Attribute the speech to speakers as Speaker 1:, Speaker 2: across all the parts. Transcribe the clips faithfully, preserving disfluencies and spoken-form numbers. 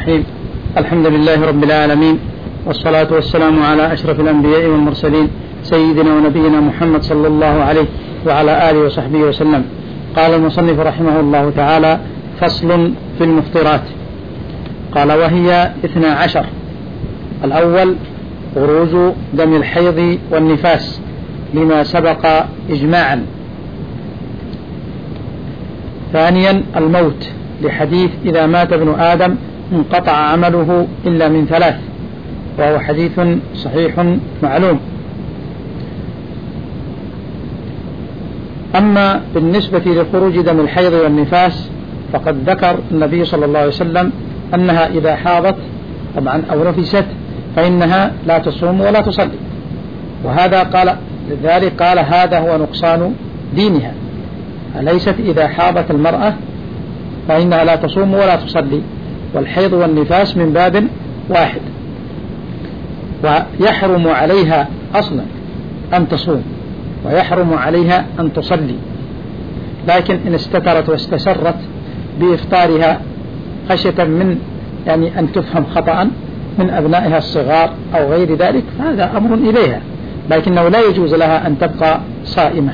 Speaker 1: الرحيم. الحمد لله رب العالمين، والصلاة والسلام على أشرف الأنبياء والمرسلين سيدنا ونبينا محمد صلى الله عليه وعلى آله وصحبه وسلم. قال المصنف رحمه الله تعالى: فصل في المفطرات. قال: وهي اثنا عشر. الأول خروج دم الحيض والنفاس لما سبق إجماعا. ثانيا الموت لحديث: إذا مات ابن آدم انقطع عمله إلا من ثلاث، وهو حديث صحيح معلوم. أما بالنسبة لخروج دم الحيض والنفاس فقد ذكر النبي صلى الله عليه وسلم أنها إذا حاضت طبعا أو نفست فإنها لا تصوم ولا تصلي، وهذا قال لذلك قال: هذا هو نقصان دينها. أليست إذا حاضت المرأة فإنها لا تصوم ولا تصلي، والحيض والنفاس من باب واحد، ويحرم عليها أصلا أن تصوم ويحرم عليها أن تصلي، لكن إن استترت واستسرت بإفطارها خشية من يعني أن تفهم خطأ من أبنائها الصغار أو غير ذلك فهذا أمر إليها، لكنه لا يجوز لها أن تبقى صائمة.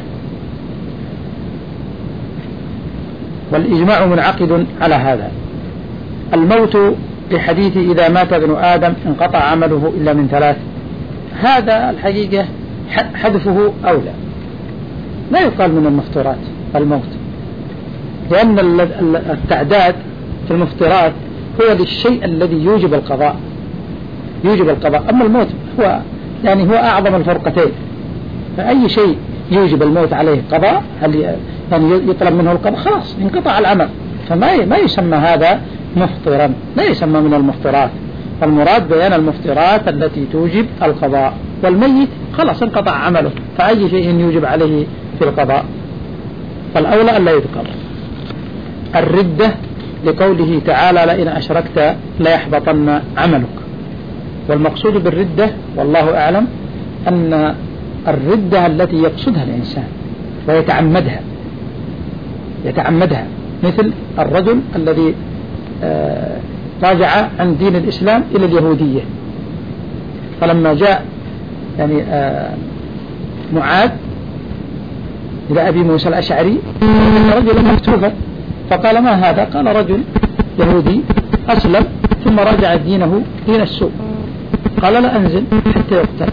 Speaker 1: والإجماع منعقد على هذا. الموت لحديث: إذا مات ابن آدم انقطع عمله إلا من ثلاث، هذا الحقيقة حذفه أولى، لا يقال من المفطرات الموت، لأن التعداد في المفطرات هو للشيء الذي يوجب القضاء يوجب القضاء أما الموت هو يعني هو أعظم الفرقتين، فأي شيء يوجب الموت عليه قضاء هل يعني يطلب منه القضاء خلاص انقطع العمل، فما ما يسمى هذا مفطرا، لا يسمى من المفطرات. فالمراد بيان المفطرات التي توجب القضاء، والميت خلاص انقطع عمله، فأي شيء يوجب عليه في القضاء فالأولى أن لا يذكر. الردة لقوله تعالى: لئن أشركت ليحبطن عملك. والمقصود بالردة والله أعلم أن الردة التي يقصدها الإنسان ويتعمدها يتعمدها مثل الرجل الذي آه راجع عن دين الإسلام إلى اليهودية، فلما جاء يعني آه معاذ إلى أبي موسى الأشعري رجل مكتوبا فقال: ما هذا؟ قال: رجل يهودي أسلم ثم راجع دينه دين السوء. قال: لا أنزل حتى يقتل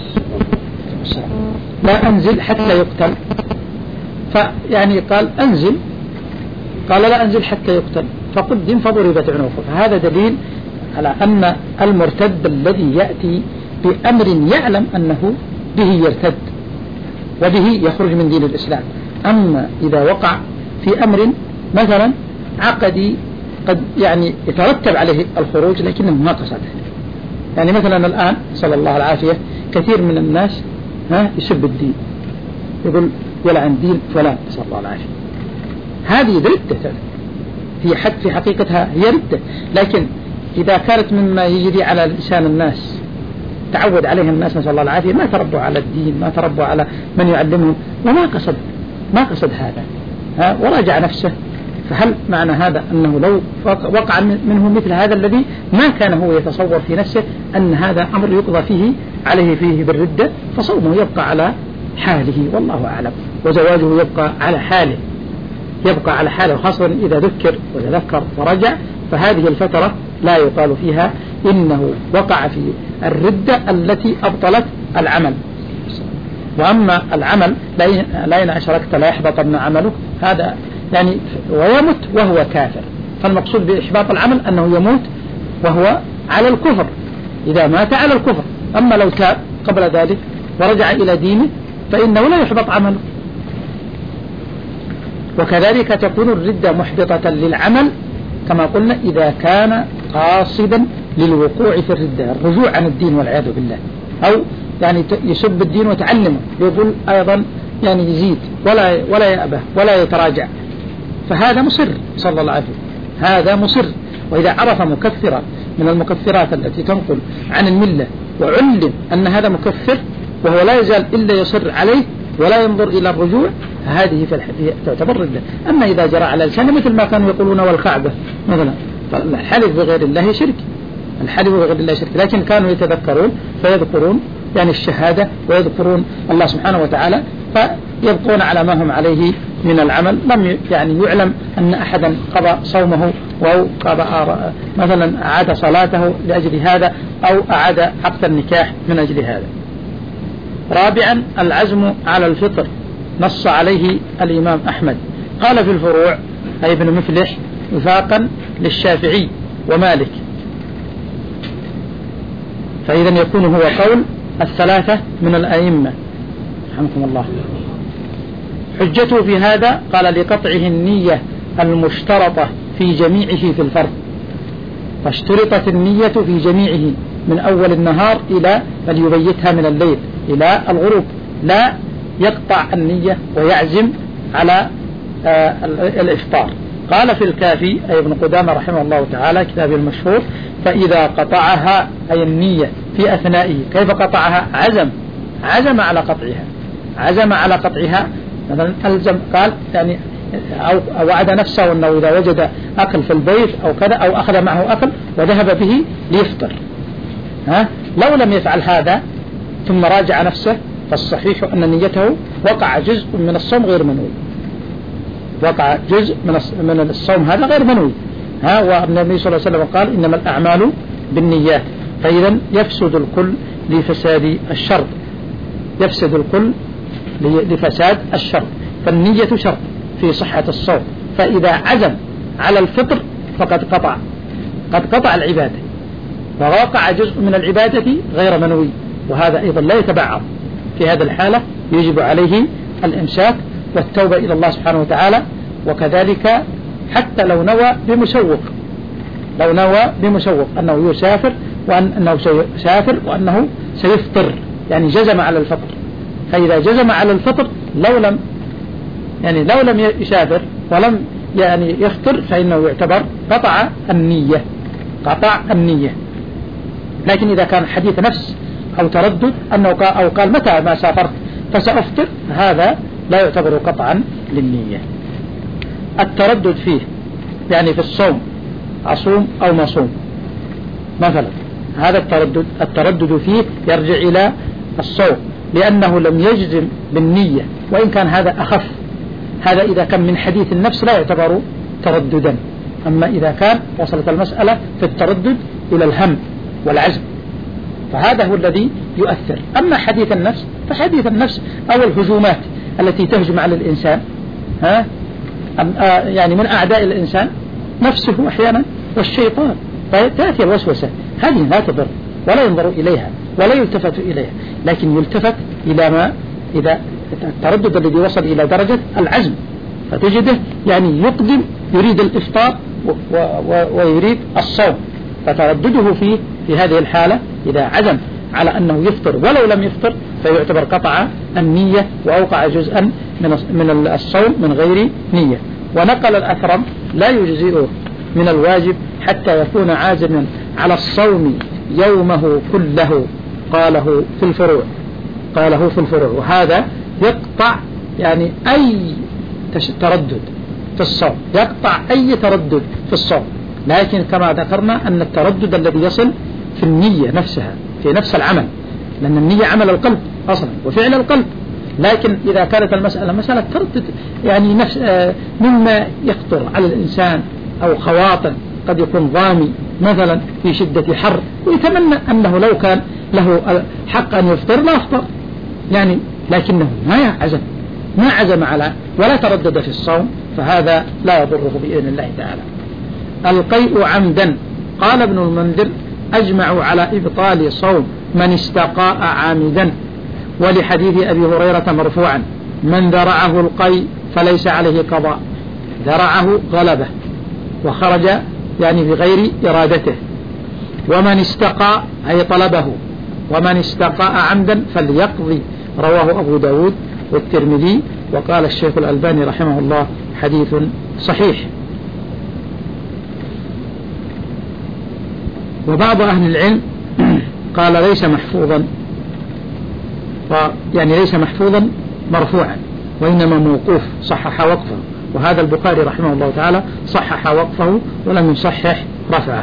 Speaker 1: لا أنزل حتى يقتل فيعني قال: أنزل. قال: لا أنزل حتى يقتل، فقدم فضربت عنقه. فهذا دليل على أن المرتد الذي يأتي بأمر يعلم أنه به يرتد وبه يخرج من دين الإسلام. أما إذا وقع في أمر مثلا عقدي قد يعني يترتب عليه الخروج لكنه ما قصده، يعني مثلا الآن صلى الله العافية كثير من الناس ها يسب الدين، يقول يلعن دين فلان صلى الله العافية، هذه ردة في حد في حقيقتها هي ردة، لكن إذا كانت مما يجري على لسان الناس تعود عليها الناس نسأل الله العافية، ما تربوا على الدين، ما تربوا على من يعلمهم، وما قصد ما قصد هذا ها وراجع نفسه، فهل معنى هذا أنه لو وقع منه مثل هذا الذي ما كان هو يتصور في نفسه أن هذا أمر يقضى فيه عليه فيه بالردة، فصومه يبقى على حاله والله أعلم، وزواجه يبقى على حاله يبقى على حاله خاصة إذا ذكر وتذكر ورجع، فهذه الفترة لا يقال فيها إنه وقع في الردة التي أبطلت العمل. وأما العمل لئن أشركت لا يحبطن عملك، هذا يعني ويمت وهو كافر، فالمقصود بإحباط العمل أنه يموت وهو على الكفر إذا مات على الكفر. أما لو تاب قبل ذلك ورجع إلى دينه فإنه لا يحبط عمله. وكذلك تكون الردة محبطة للعمل كما قلنا إذا كان قاصدا للوقوع في الردة، الرجوع عن الدين والعياذ بالله، أو يعني يسب الدين وتعلمه، يقول أيضا يعني يزيد ولا ولا يأبه ولا يتراجع، فهذا مصر صلى الله عليه وسلم، هذا مصر. وإذا عرف مكفرا من المكفرات التي تنقل عن الملة وعلم أن هذا مكفر وهو لا يزال إلا يصر عليه ولا ينظر إلى الرجوع، هذه في الحديث تعتبر ردة. أما إذا جرى على لسانه مثل ما كانوا يقولون والكعبة مثلا فالحلف بغير الله شرك، الحلف بغير الله شرك، لكن كانوا يتذكرون فيذكرون يعني الشهادة ويذكرون الله سبحانه وتعالى فيبقون على ما هم عليه من العمل. لم يعني يعلم أن أحدا قضى صومه أو قضى مثلا أعاد صلاته لأجل هذا أو أعاد عقد النكاح من أجل هذا. رابعا العزم على الفطر، نص عليه الإمام أحمد، قال في الفروع أي ابن مفلح وفاقا للشافعي ومالك، فإذا يكون هو قول الثلاثة من الأئمة رحمكم الله. حجته في هذا قال لقطعه النية المشترطة في جميعه في الفرض، فاشترطت النية في جميعه من أول النهار إلى بل يبيتها من الليل إلى الغروب، لا يقطع النية ويعزم على آه الإفطار. قال في الكافي أي ابن قدامة رحمه الله تعالى كتابه المشهور: فإذا قطعها أي النية في أثنائه، كيف قطعها؟ عزم عزم على قطعها، عزم على قطعها مثلا ألزم، قال يعني أو وعد نفسه أنه إذا وجد أكل في البيت أو كذا أو أخذ معه أكل وذهب به ليفطر، ها لو لم يفعل هذا ثم راجع نفسه فالصحيح أن نيته وقع جزء من الصوم غير منوي، وقع جزء من الصوم هذا غير منوي، ها والنبي صلى الله عليه وسلم قال: إنما الأعمال بالنيات، فإذا يفسد الكل لفساد الشرط، يفسد الكل لفساد الشرط، فالنية شرط في صحة الصوم، فإذا عزم على الفطر فقد قطع قد قطع العبادة ووقع جزء من العبادة غير منوي، وهذا أيضا لا يتبعض. في هذه الحالة يجب عليه الإمساك والتوبة إلى الله سبحانه وتعالى، وكذلك حتى لو نوى بمسوق، لو نوى بمسوق أنه يسافر وأنه سيسافر وأنه سيفطر، يعني جزم على الفطر، فإذا جزم على الفطر لو لم يعني لو لم يسافر ولم يعني يفطر فإنه يعتبر قطع النية، قطع النية. لكن إذا كان حديث نفس أو تردد أنه قال أو قال متى ما سافرت فسأفطر، هذا لا يعتبر قطعا للنية. التردد فيه يعني في الصوم أصوم أو ما صوم مثلا، هذا التردد التردد فيه يرجع إلى الصوم، لأنه لم يجزم بالنية، وإن كان هذا أخف، هذا إذا كان من حديث النفس لا يعتبر ترددا، أما إذا كان وصلت المسألة في التردد إلى الهم والعزم فهذا هو الذي يؤثر. أما حديث النفس فحديث النفس أو الهجومات التي تهجم على الإنسان، ها يعني من أعداء الإنسان نفسه أحيانا والشيطان، تأتي الوسوسة، هذه لا تضر ولا ينظر إليها ولا يلتفت إليها، لكن يلتفت إلى ما إذا التردد الذي وصل إلى درجة العزم، فتجده يعني يقدم يريد الإفطار ويريد الصوم، فتردده فيه في هذه الحالة إذا عزم على أنه يفطر ولو لم يفطر فيعتبر قطع النية وأوقع جزءا من الصوم من غير نية. ونقل الأثرم: لا يجزئه من الواجب حتى يكون عازما على الصوم يومه كله، قاله في الفروع قاله في الفروع وهذا يقطع يعني أي تردد في الصوم، يقطع أي تردد في الصوم. لكن كما ذكرنا أن التردد الذي يصل في النية نفسها، في نفس العمل، لأن النية عمل القلب أصلا وفعل القلب، لكن إذا كانت المسألة مسألة تردد يعني نفس مما يخطر على الإنسان أو خواطر، قد يكون ضامي مثلا في شدة حر ويتمنى أنه لو كان له حق أن يفطر لا أفطر يعني، لكنه ما عزم ما عزم على ولا تردد في الصوم، فهذا لا يضره بإذن الله تعالى. القيء عمدا، قال ابن المنذر: أجمعوا على إبطال صوم من استقاء عامدا، ولحديث أبي هريرة مرفوعا: من ذرعه القيء فليس عليه قضاء، ذرعه غلبه وخرج يعني بغير إرادته، ومن استقاء أي طلبه، ومن استقاء عمدا فليقضي، رواه أبو داود والترمذي، وقال الشيخ الألباني رحمه الله: حديث صحيح. وبعض أهل العلم قال ليس محفوظا، يعني ليس محفوظا مرفوعا وإنما موقوف، صحح وقفه، وهذا البخاري رحمه الله تعالى صحح وقفه ولم يصحح رفعه.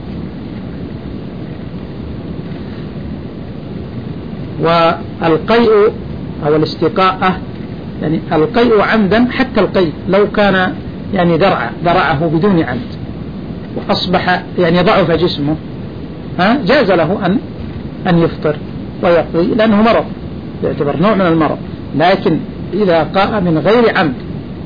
Speaker 1: والقيء أو الاستقاءة يعني القيء عمدا، حتى القيء لو كان يعني درع درعه بدون عمد وأصبح يعني ضعف جسمه ها جاز له أن أن يفطر ويقضي لأنه مرض، يعتبر نوع من المرض. لكن إذا قاء من غير عمد،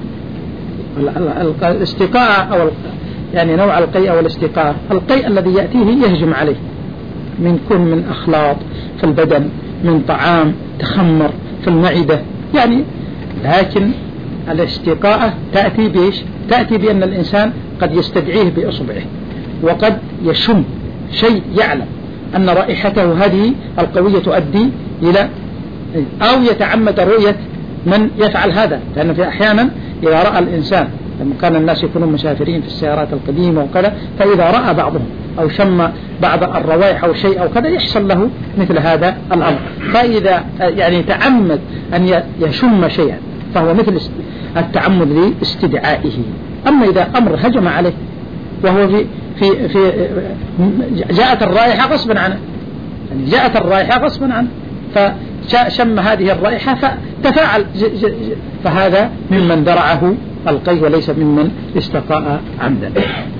Speaker 1: الاستقاء أو يعني نوع القيء أو الاستقاء، القيء الذي يأتيه يهجم عليه من كل من أخلاط في البدن، من طعام تخمر في المعدة يعني. لكن الاستقاء تأتي بإيش؟ تأتي بأن الإنسان قد يستدعيه بإصبعه، وقد يشم شيء يعلم أن رائحته هذه القوية تؤدي إلى، أو يتعمد رؤية من يفعل هذا. لأن في أحيانا إذا رأى الإنسان، لما كان الناس يكونون مسافرين في السيارات القديمة وكذا، فإذا رأى بعضهم أو شم بعض الروائح أو شيء أو كذا يحصل له مثل هذا الأمر. فإذا يعني تعمد أن يشم شيئا فهو مثل التعمد لاستدعائه. أما إذا أمر هجم عليه وهو في في في جاءت الرائحة غصبا عنه، يعني جاءت الرائحة غصبا عنه فشم هذه الرائحة فتفاعل، فهذا ممن درعه القيء وليس ممن استقاء عمدا.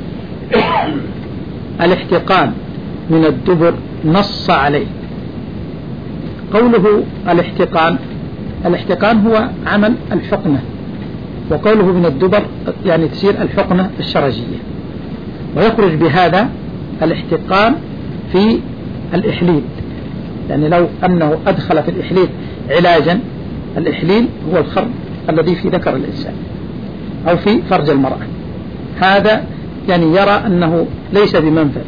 Speaker 1: الاحتقان من الدبر نص عليه. قوله الاحتقان، الاحتقان هو عمل الحقنة، وقوله من الدبر يعني تسير الحقنة الشرجية. ويخرج بهذا الاحتقان في الإحليل، يعني لو أنه أدخل في الإحليل علاجا، الإحليل هو الخرم الذي في ذكر الإنسان أو في فرج المرأة، هذا يعني يرى أنه ليس بمنفذ.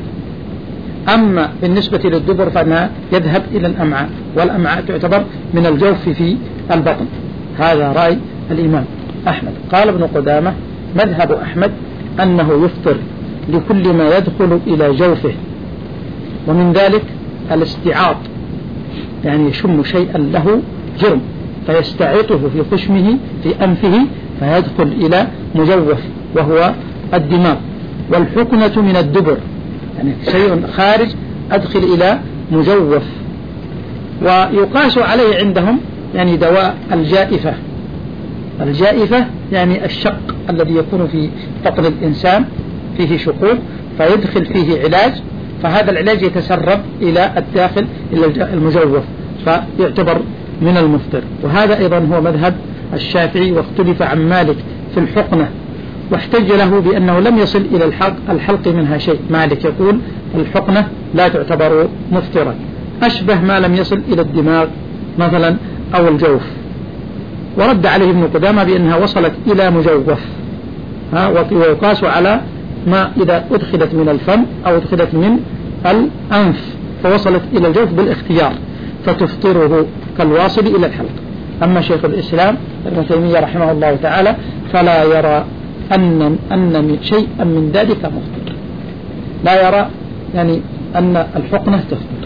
Speaker 1: أما بالنسبة للدبر فإنها يذهب إلى الأمعاء، والأمعاء تعتبر من الجوف في البطن. هذا رأي الإمام أحمد. قال ابن قدامة مذهب أحمد أنه يفطر لكل ما يدخل إلى جوفه، ومن ذلك الاستعاط، يعني يشم شيئا له جرم فيستعيطه في خشمه في أنفه فيدخل إلى مجوف وهو الدماغ. والحقنة من الدبر، يعني شيء خارج أدخل إلى مجوف. ويقاس عليه عندهم يعني دواء الجائفة. الجائفة يعني الشق الذي يكون في بطن الإنسان فيه شقوق فيدخل فيه علاج، فهذا العلاج يتسرب إلى الداخل إلى المجوف فيعتبر من المفطر. وهذا أيضا هو مذهب الشافعي، واختلف عن مالك في الحقنة، واحتج له بأنه لم يصل إلى الحلق, الحلق منها شيء. مالك يقول الحقنة لا تعتبر مفطرا، أشبه ما لم يصل إلى الدماغ مثلا أو الجوف. ورد عليه ابن قدامة بأنها وصلت إلى مجوف، ويقاس على ما إذا أدخلت من الفم أو أدخلت من الأنف فوصلت إلى الجوف بالاختيار فتفطره كالواصل إلى الحلق. أما شيخ الإسلام ابن تيمية رحمه الله تعالى فلا يرى أن أن شيئا من ذلك مفطر، لا يرى يعني أن الحقنة تفطر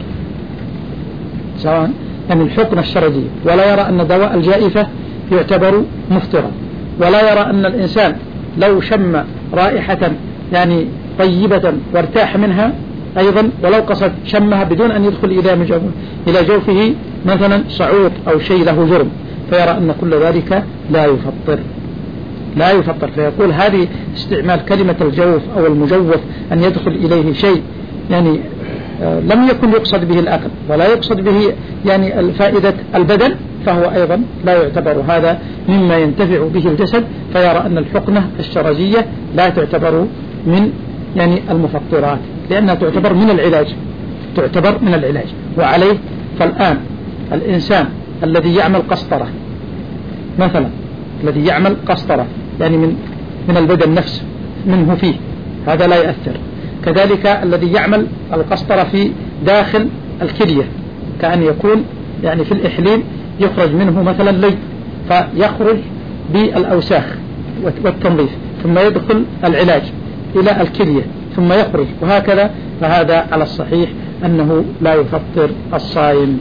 Speaker 1: سواء يعني الحقنة الشرجية، ولا يرى أن دواء الجائفة يعتبر مفطرا، ولا يرى أن الإنسان لو شم رائحة يعني طيبة وارتاح منها أيضا ولو قصد شمها بدون أن يدخل إلى إلى جوفه مثلا صعود أو شيء له جرم، فيرى أن كل ذلك لا يفطر لا يفطر. فيقول هذه استعمال كلمة الجوف أو المجوف أن يدخل إليه شيء يعني لم يكن يقصد به الأكل ولا يقصد به يعني فائدة البدن، فهو أيضا لا يعتبر هذا مما ينتفع به الجسد، فيرى أن الحقنة الشرجية لا تعتبر من يعني المفطرات لأنها تعتبر من العلاج تعتبر من العلاج. وعليه فالآن الإنسان الذي يعمل قسطرة مثلا، الذي يعمل قسطرة يعني من من البدن نفسه منه فيه، هذا لا يأثر. كذلك الذي يعمل القسطرة في داخل الكلية كأن يكون يعني في الإحليل يخرج منه مثلا لي فيخرج بالأوساخ والتنظيف ثم يدخل العلاج إلى الكلية ثم يخرج وهكذا، فهذا على الصحيح أنه لا يفطر الصائم.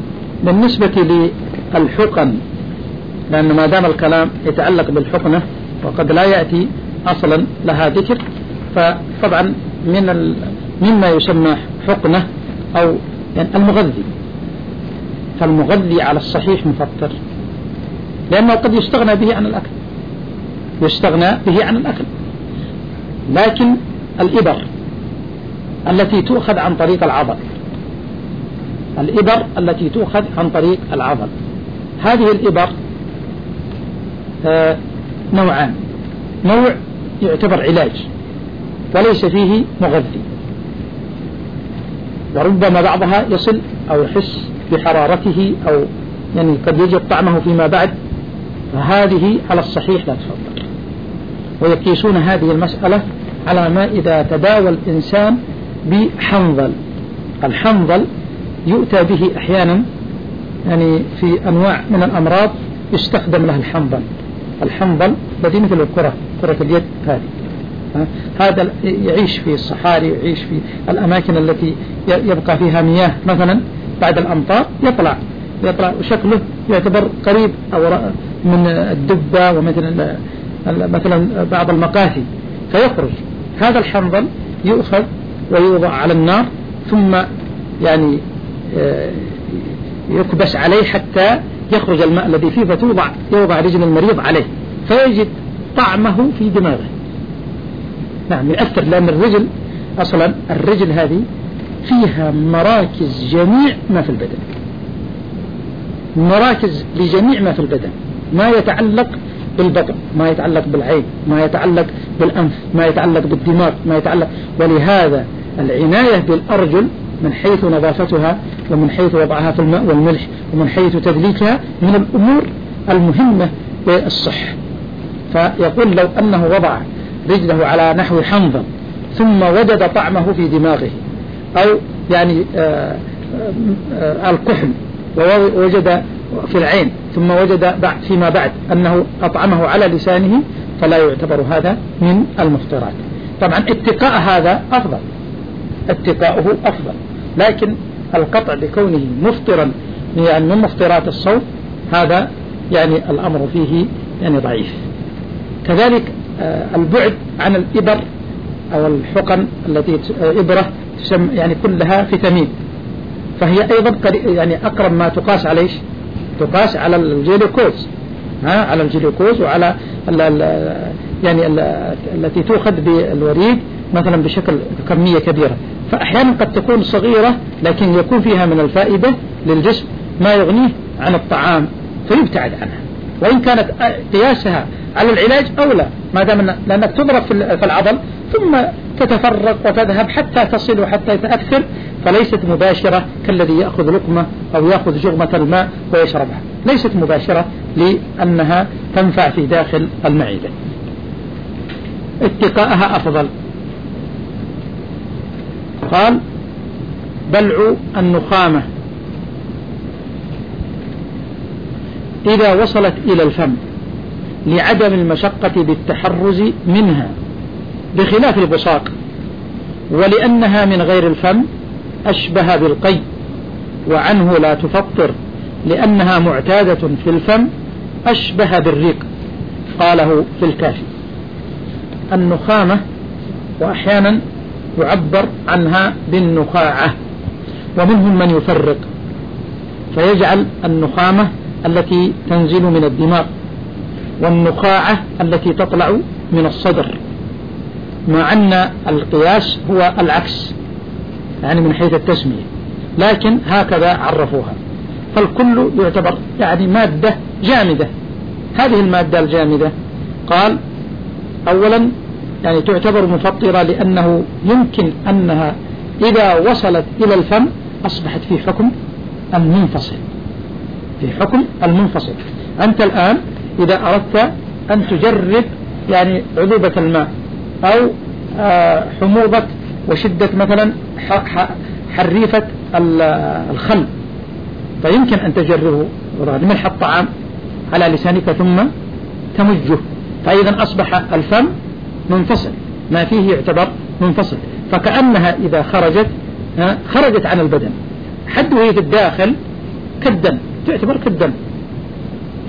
Speaker 1: بالنسبة للحقن، لأن ما دام الكلام يتعلق بالحقنة وقد لا يأتي أصلا لها ذكر. فطبعا من ال... مما يسمى حقنة أو يعني المغذي، فالمغذي على الصحيح مفطر، لأنه قد يستغنى به عن الأكل، يستغنى به عن الأكل. لكن الإبر التي تؤخذ عن طريق العضل، الإبر التي تؤخذ عن طريق العضل، هذه الإبر آه نوعان، نوع يعتبر علاج وليس فيه مغذي، وربما بعضها يصل أو يحس بحرارته أو يعني قد يجد طعمه فيما بعد، فهذه على الصحيح لا تفضل. ويقيسون هذه المسألة على ما إذا تداوى الإنسان بحنظل. الحنظل يؤتى به أحيانا يعني في أنواع من الأمراض يستخدم له الحنظل. الحنظل الذي مثل الكرة، كرة اليد هذه، هذا يعيش في الصحاري، يعيش في الأماكن التي يبقى فيها مياه مثلا بعد الأمطار، يطلع يطلع وشكله يعتبر قريب أو من الدبة ومثل مثلا بعض المقاثي، فيخرج هذا الحنظل، يؤخذ ويوضع على النار، ثم يعني يكبس عليه حتى يخرج الماء الذي فيه، فتوضع يوضع رجل المريض عليه فيجد طعمه في دماغه. نعم يؤثر، لأن الرجل أصلا الرجل هذه فيها مراكز جميع ما في البدن، مراكز لجميع ما في البدن، ما يتعلق بالبطن، ما يتعلق بالعين، ما يتعلق بالأنف، ما يتعلق بالدماغ، ما يتعلق. ولهذا العناية بالأرجل من حيث نظافتها ومن حيث وضعها في الماء والملح ومن حيث تدليكها من الأمور المهمة بالصحة. فيقول لو أنه وضع رجله على نحو حنظل ثم وجد طعمه في دماغه، أو يعني آآ آآ الكحل ووجد في العين، ثم وجد بعد فيما بعد أنه أطعمه على لسانه، فلا يعتبر هذا من المفطرات. طبعا اتقاء هذا أفضل، اتقاؤه أفضل، لكن القطع بكونه مفطرا يعني من مفطرات الصوم هذا يعني الأمر فيه يعني ضعيف. كذلك البعد عن الإبر أو الحقن التي إبرة تسمى يعني كلها فيتامين، فهي أيضا يعني أقرب ما تقاس عليه، تقاس على الجلوكوز، ها على الجلوكوز وعلى ال ال يعني ال التي تؤخذ بالوريد مثلا بشكل كمية كبيرة. فأحيانا قد تكون صغيرة لكن يكون فيها من الفائدة للجسم ما يغنيه عن الطعام فيبتعد عنها، وإن كانت قياسها على العلاج أولى، ما دام لأنك تضرب في العضل ثم تتفرق وتذهب حتى تصل وحتى يتأثر، فليست مباشرة كالذي يأخذ لقمة أو يأخذ جغمة الماء ويشربها، ليست مباشرة لأنها تنفع في داخل المعدة. اتقاءها أفضل. قال بلع النخامة إذا وصلت إلى الفم لعدم المشقة بالتحرز منها بخلاف البصاق، ولأنها من غير الفم أشبه بالقي، وعنه لا تفطر لأنها معتادة في الفم أشبه بالريق، قاله في الكافي. النخامة وأحيانا يعبر عنها بالنخاعة، ومنهم من يفرق فيجعل النخامة التي تنزل من الدماغ والنخاعة التي تطلع من الصدر، مع أن القياس هو العكس يعني من حيث التسمية، لكن هكذا عرفوها. فالكل يعتبر يعني مادة جامدة. هذه المادة الجامدة قال أولا يعني تعتبر مفطرة لأنه يمكن أنها إذا وصلت إلى الفم أصبحت في حكم المنفصل، في حكم المنفصل. أنت الآن إذا أردت أن تجرب يعني عذوبة الماء أو حموضة وشدة مثلا حريفة الخل، فيمكن أن تجربه ملح الطعام على لسانك ثم تمجه، فإذا أصبح الفم منفصل، ما فيه يعتبر منفصل، فكأنها إذا خرجت خرجت عن البدن، حد وهي في الداخل كالدم، تعتبر كالدم.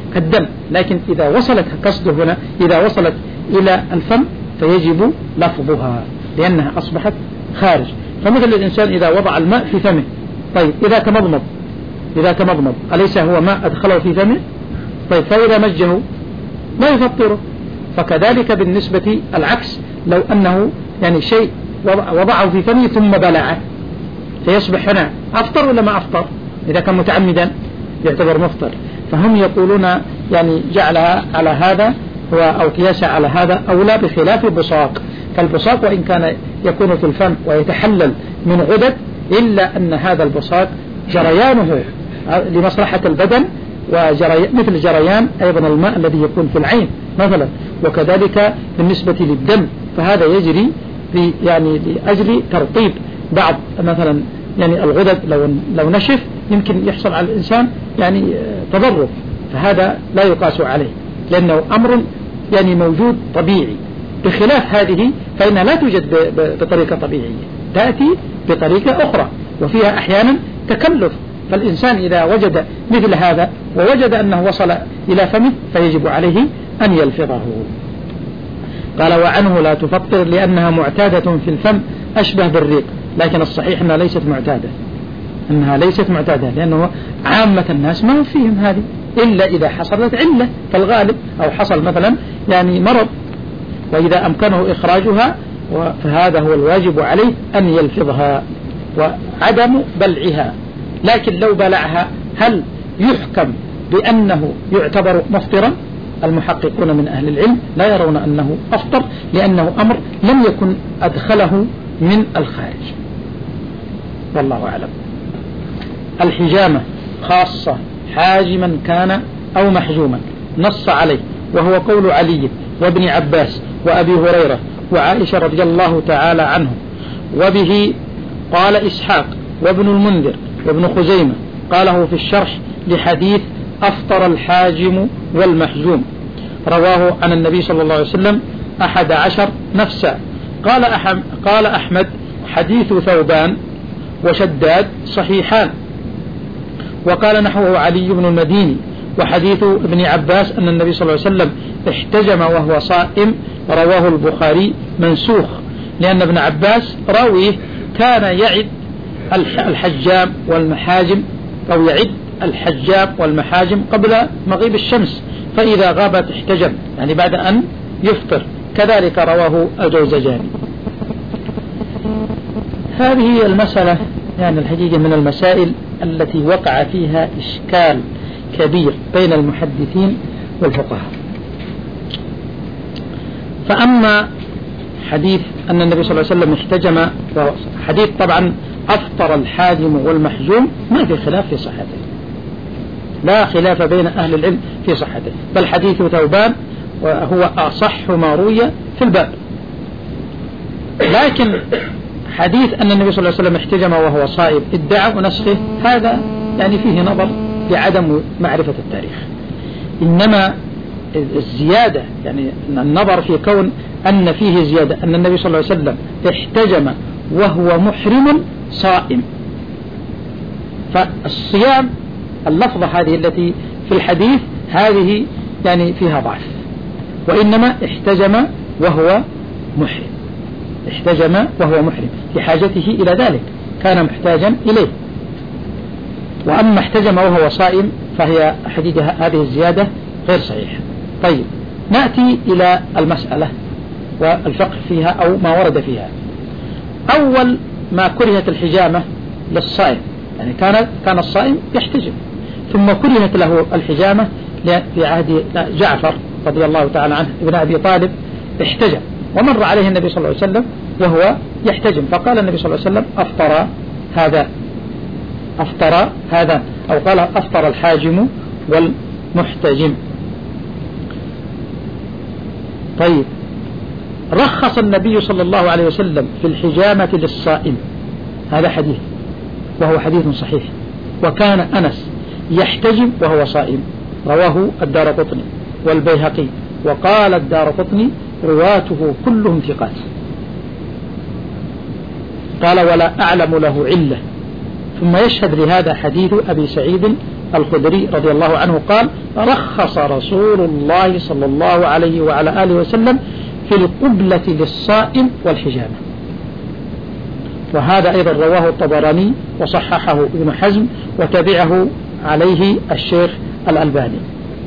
Speaker 1: كالدم، لكن إذا وصلت قصده هنا إذا وصلت إلى الفم فيجب لفظها لأنها أصبحت خارج. فمثل الإنسان إذا وضع الماء في فمه، طيب إذا تمضمض إذا تمضمض أليس هو ماء أدخله في فمه؟ طيب فإذا مجه لا يفطره. فكذلك بالنسبة العكس، لو أنه يعني شيء وضعه في فمه ثم بلعه فيصبح هنا أفطر ولا ما أفطر؟ إذا كان متعمدا يعتبر مفطر. فهم يقولون يعني جعلها على هذا أو قياسها على هذا أولى بخلاف البصاق. فالبصاق وإن كان يكون في الفم ويتحلل من غدد إلا أن هذا البصاق جريانه لمصلحة البدن وجري مثل جريان أيضا الماء الذي يكون في العين مثلا. وكذلك بالنسبة للدم فهذا يجري في يعني لأجل ترطيب بعض مثلا يعني الغدد، لو لو نشف يمكن يحصل على الإنسان يعني تضرر، فهذا لا يقاس عليه لأنه أمر يعني موجود طبيعي. بخلاف هذه فإنها لا توجد بطريقة طبيعية، تأتي بطريقة أخرى وفيها أحيانا تكلف. فالإنسان إذا وجد مثل هذا ووجد أنه وصل إلى فمه فيجب عليه أن يلفظه. قال وعنه لا تفطر لأنها معتادة في الفم أشبه بالريق، لكن الصحيح أنها ليست معتادة أنها ليست معتادة لأنه عامة الناس ما فيهم هذه إلا إذا حصلت علة كالغالب أو حصل مثلا يعني مرض وإذا أمكنه إخراجها فهذا هو الواجب عليه أن يلفظها وعدم بلعها. لكن لو بلعها هل يحكم بأنه يعتبر مفطرا؟ المحققون من أهل العلم لا يرون أنه أفطر لأنه أمر لم يكن أدخله من الخارج، والله أعلم. الحجامة خاصة حاجما كان أو محجوما نص عليه وهو قول علي وابن عباس وأبي هريرة وعائشة رضي الله تعالى عنهم، وبه قال إسحاق وابن المنذر وابن خزيمة قاله في الشرح لحديث أفطر الحاجم والمحجوم، رواه عن النبي صلى الله عليه وسلم أحد عشر نفسا. قال, أحم قال أحمد حديث ثوبان وشداد صحيحان، وقال نحوه علي بن المديني. وحديث ابن عباس أن النبي صلى الله عليه وسلم احتجم وهو صائم رواه البخاري منسوخ، لأن ابن عباس راويه كان يعد الحجام والمحاجم أو يعد الحجام والمحاجم قبل مغيب الشمس، فإذا غابت احتجم يعني بعد أن يفطر. كذلك رواه الجوزجاني. هذه المسألة يعني الحقيقة من المسائل التي وقع فيها إشكال كبير بين المحدثين والفقهاء. فأما حديث أن النبي صلى الله عليه وسلم احتجم، حديث طبعا أفطر الحاجم والمحجوم ما في خلاف في صحته، لا خلاف بين أهل العلم في صحته، بل حديث ثوبان وهو أصح ما روي في الباب. لكن حديث أن النبي صلى الله عليه وسلم احتجم وهو صائم ادعى ونسخه هذا يعني فيه نظر بعدم معرفة التاريخ. إنما الزيادة يعني النظر في كون أن فيه زيادة أن النبي صلى الله عليه وسلم احتجم وهو محرم صائم، فالصيام اللفظة هذه التي في الحديث هذه يعني فيها ضعف، وإنما احتجم وهو محرم، احتجم وهو محرم لحاجته إلى ذلك، كان محتاجا إليه. وأما احتجم وهو صائم فهي حديث هذه الزيادة غير صحيحة. طيب نأتي إلى المسألة والفقه فيها أو ما ورد فيها. أول ما كرهت الحجامة للصائم يعني كان كان الصائم يحتجم، ثم كرهت له الحجامة في عهد جعفر رضي الله تعالى عنه ابن أبي طالب احتجم، ومر عليه النبي صلى الله عليه وسلم وهو يحتجم، فقال النبي صلى الله عليه وسلم أفطر هذا أفطر هذا أو قال أفطر الحاجم والمحتجم. طيب رخص النبي صلى الله عليه وسلم في الحجامة للصائم، هذا حديث وهو حديث صحيح، وكان أنس يحتجم وهو صائم، رواه الدارقطني والبيهقي، وقال الدارقطني رواته كلهم ثقات. قال ولا أعلم له علة. ثم يشهد لهذا حديث أبي سعيد الخدري رضي الله عنه قال: رخص رسول الله صلى الله عليه وعلى آله وسلم في القبلة للصائم والحجامة. وهذا أيضا رواه الطبراني وصححه ابن حزم وتبعه عليه الشيخ الألباني.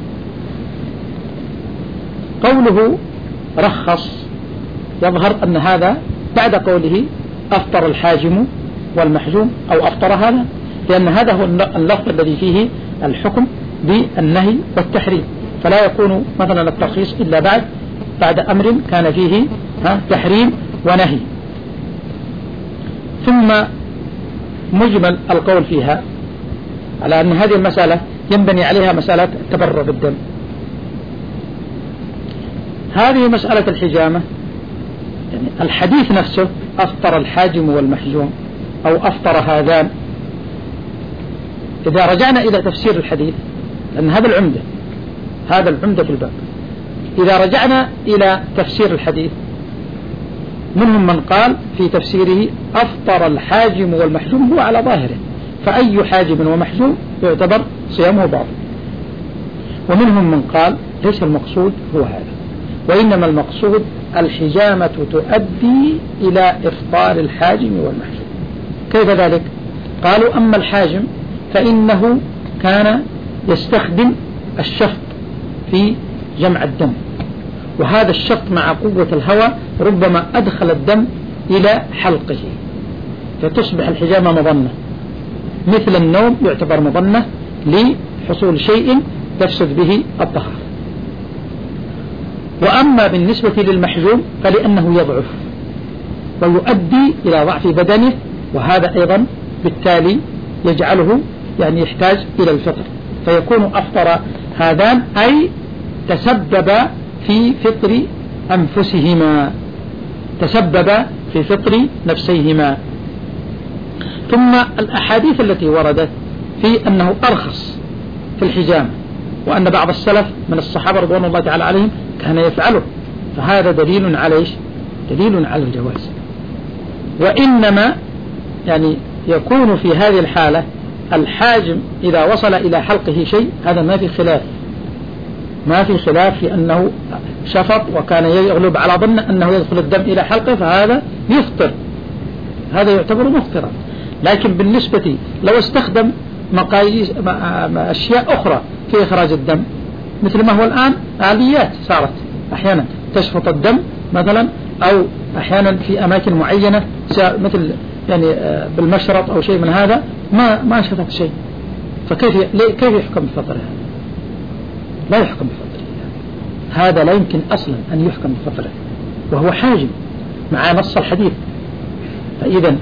Speaker 1: قوله رخص يظهر أن هذا بعد قوله أفطر الحاجم والمحجوم أو أفطر هذا، لأن هذا هو اللفظ الذي فيه الحكم بالنهي والتحريم، فلا يكون مثلا الترخيص إلا بعد بعد أمر كان فيه تحريم ونهي. ثم مجمل القول فيها على أن هذه المسألة ينبني عليها مسألة التبرع بالدم. هذه مسألة الحجامة، يعني الحديث نفسه أفطر الحاجم والمحجوم أو أفطر هذان. إذا رجعنا إلى تفسير الحديث، لأن هذا العمدة هذا العمدة في الباب، إذا رجعنا إلى تفسير الحديث منهم من قال في تفسيره أفطر الحاجم والمحجوم هو على ظاهره، فأي حاجم ومحجوم يعتبر صيامه باطل. ومنهم من قال ليس المقصود هو هذا، وإنما المقصود الحجامة تؤدي إلى إفطار الحاجم والمحجوم. كيف ذلك؟ قالوا أما الحاجم فإنه كان يستخدم الشفط في جمع الدم، وهذا الشفط مع قوة الهواء ربما أدخل الدم إلى حلقه فتصبح الحجامة مظنة، مثل النوم يعتبر مظنة لحصول شيء تفسد به الطهارة. وأما بالنسبة للمحجوم فلأنه يضعف ويؤدي إلى ضعف بدنه، وهذا أيضا بالتالي يجعله يعني يحتاج إلى الفطر، فيكون أفطر هذان أي تسبب في فطر أنفسهما، تسبب في فطر نفسيهما. ثم الأحاديث التي وردت في أنه أرخص في الحجامة، وأن بعض السلف من الصحابة رضوان الله تعالى عليهم كان يفعله، فهذا دليل على إيش؟ دليل على الجواز. وإنما يعني يكون في هذه الحالة الحاجم إذا وصل إلى حلقه شيء، هذا ما في خلاف ما في خلاف في أنه شفط وكان يغلب على ظن أنه يدخل الدم إلى حلقه، فهذا يفطر، هذا يعتبر مفطرا. لكن بالنسبة لو استخدم مقاييس أشياء أخرى في إخراج الدم، مثل ما هو الآن آليات صارت أحيانا تشفط الدم مثلا، أو أحيانا في أماكن معينة مثل يعني بالمشرط أو شيء من هذا ما ما شفط شيء، فكيف كيف يحكم بفطره؟ لا يحكم بفطره، هذا لا يمكن أصلا أن يحكم بفطره، وهو حاجم مع نص الحديث. فإذا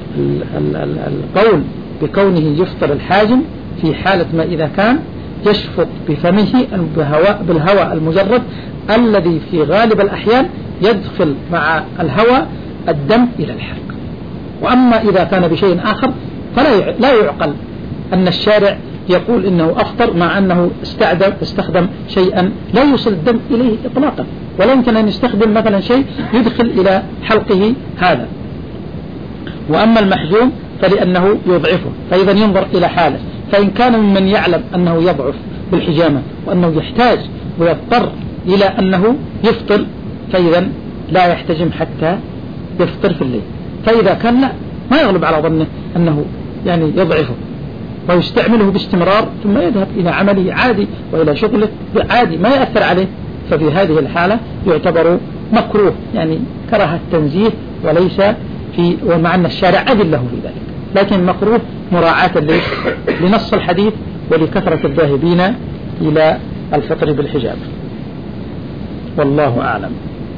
Speaker 1: القول بكونه يفطر الحاجم في حالة ما إذا كان يشفط بفمه بالهواء, بالهواء المجرد الذي في غالب الأحيان يدخل مع الهواء الدم إلى الحلق. وأما إذا كان بشيء آخر فلا لا يعقل أن الشارع يقول إنه أفطر مع أنه استخدم, استخدم شيئا لا يوصل الدم إليه إطلاقا، ولا يمكن أن يستخدم مثلا شيء يدخل إلى حلقه هذا. وأما المحجوم فلأنه يضعفه، فإذا ينظر إلى حاله، فإن كان ممن يعلم أنه يضعف بالحجامة وأنه يحتاج ويضطر إلى أنه يفطر، فإذا لا يحتجم حتى يفطر في الليل. فإذا كان لا ما يغلب على ظنه أنه يعني يضعفه ويستعمله باستمرار ثم يذهب إلى عمله عادي وإلى شغله عادي ما يأثر عليه، ففي هذه الحالة يعتبر مكروه، يعني كره التنزيه وليس في، ومع أن الشارع أذن له في ذلك، لكن مكروه مراعاة لنص الحديث ولكثرة الذاهبين إلى الفطر بالحجاب. والله أعلم.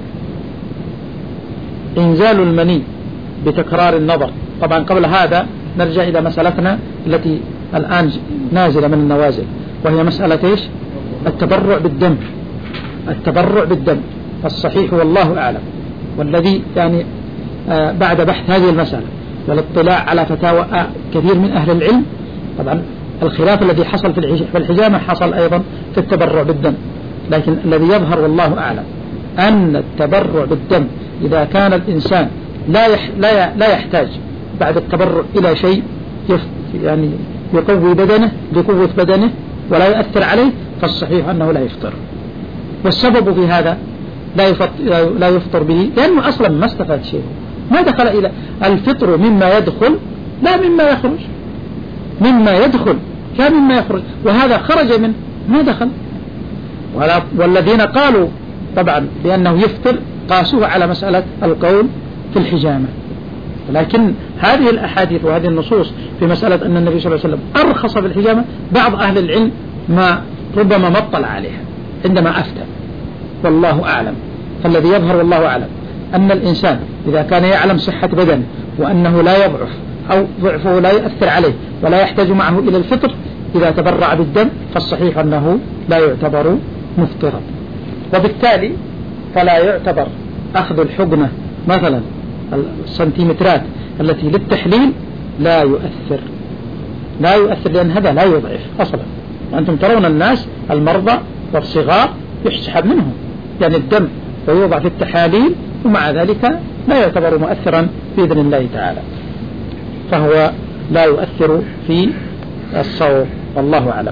Speaker 1: إنزال المني بتكرار النظر. طبعا قبل هذا نرجع إلى مسألتنا التي الآن نازلة من النوازل، وهي مسألة إيش؟ التبرع بالدم. التبرع بالدم الصحيح والله أعلم، والذي يعني آه بعد بحث هذه المسألة والاطلاع على فتاوى كثير من أهل العلم، طبعا الخلاف الذي حصل في الحجامة حصل أيضا في التبرع بالدم، لكن الذي يظهر والله أعلم أن التبرع بالدم إذا كان الإنسان لا لا لا يحتاج بعد التبرع إلى شيء يعني يقوي بدنه بقوة بدنه ولا يؤثر عليه، فالصحيح أنه لا يفطر. والسبب في هذا لا يفطر, لا يفطر به لأنه أصلا ما استفاد شيء، ما دخل إلى الفطر مما يدخل لا مما يخرج، مما يدخل لا مما يخرج، وهذا خرج من ما دخل. والذين قالوا طبعا بأنه يفطر قاسوه على مسألة القول في الحجامة، لكن هذه الأحاديث وهذه النصوص في مسألة أن النبي صلى الله عليه وسلم أرخص بالحجامة بعض أهل العلم ما ربما ما اطلع عليها عندما أفتى، والله أعلم. فالذي يظهر والله أعلم أن الإنسان إذا كان يعلم صحة بدنه وأنه لا يضعف أو ضعفه لا يؤثر عليه ولا يحتاج معه إلى الفطر، إذا تبرع بالدم فالصحيح أنه لا يعتبر مفطرا، وبالتالي فلا يعتبر أخذ الحقنة مثلا السنتيمترات التي للتحليل لا يؤثر، لا يؤثر لأن هذا لا يضعف أصلا. وأنتم ترون الناس المرضى والصغار يسحب منهم يعني الدم ويوضع في التحاليل، ومع ذلك لا يعتبر مؤثرا بإذن الله تعالى، فهو لا يؤثر في الصوم والله أعلم.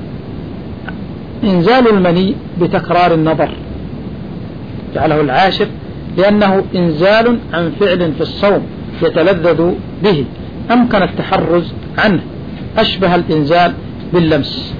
Speaker 1: إنزال المني بتكرار النظر جعله العاشر لأنه إنزال عن فعل في الصوم يتلذذ به أمكن التحرز عنه، أشبه الإنزال باللمس.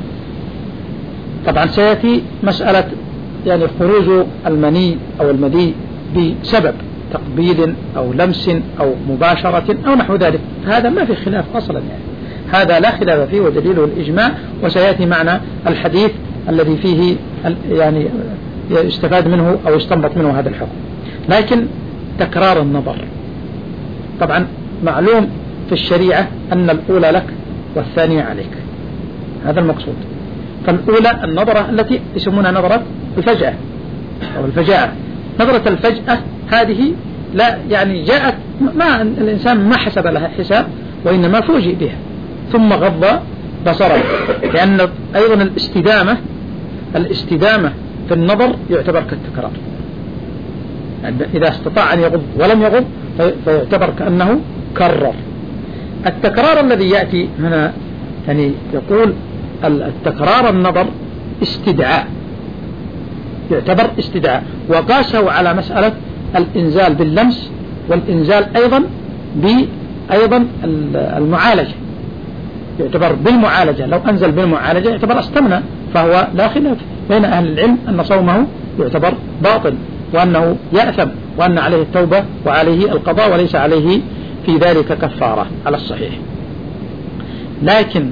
Speaker 1: طبعا سيأتي مسألة يعني خروج المني أو المذي بسبب تقبيل أو لمس أو مباشرة أو نحو ذلك، هذا ما في خلاف أصلا، يعني هذا لا خلاف فيه ودليله الإجماع، وسيأتي معنا الحديث الذي فيه يعني يستفاد منه أو يستنبط منه هذا الحكم. لكن تكرار النظر طبعا معلوم في الشريعة أن الأولى لك والثانية عليك، هذا المقصود. فالأولى النظرة التي يسمونها نظرة الفجأة أو الفجاءة، نظرة الفجأة هذه لا يعني جاءت ما الإنسان ما حسب لها حساب وإنما فوجئ بها ثم غض بصره، لأن أيضا الاستدامة الاستدامة في النظر يعتبر كالتكرار، إذا استطاع أن يغض ولم يغض فيعتبر كأنه كرر. التكرار الذي يأتي هنا يعني يقول التكرار النظر استدعاء، يعتبر استدعاء، وقاسه على مسألة الإنزال باللمس والإنزال أيضا بأيضا المعالجة، يعتبر بالمعالجة، لو أنزل بالمعالجة يعتبر استمنى، فهو لا خلاف بين أهل العلم أن صومه يعتبر باطل وأنه يأثم وأن عليه التوبة وعليه القضاء وليس عليه في ذلك كفارة على الصحيح. لكن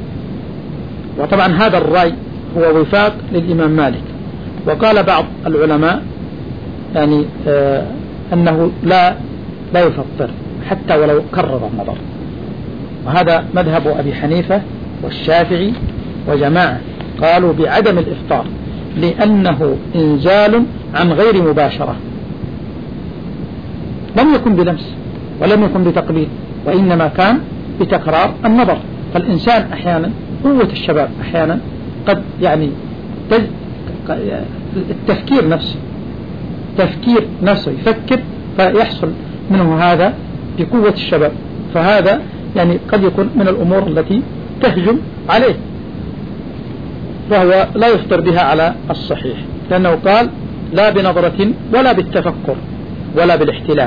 Speaker 1: وطبعا هذا الرأي هو وفاق للإمام مالك، وقال بعض العلماء يعني آه أنه لا لا يفطر حتى ولو كرر النظر، وهذا مذهب أبي حنيفة والشافعي وجماعة قالوا بعدم الإفطار لأنه إنزال عن غير مباشرة، لم يكن بلمس ولم يكن بتقبيل، وإنما كان بتكرار النظر. فالإنسان أحيانا قوة الشباب أحيانا قد يعني التفكير نفسه تفكير نفسه يفكر فيحصل منه هذا بقوة الشباب، فهذا يعني قد يكون من الأمور التي تهجم عليه، فهو لا يفطر بها على الصحيح، لأنه قال لا بنظرة ولا بالتفكر ولا بالاحتلال.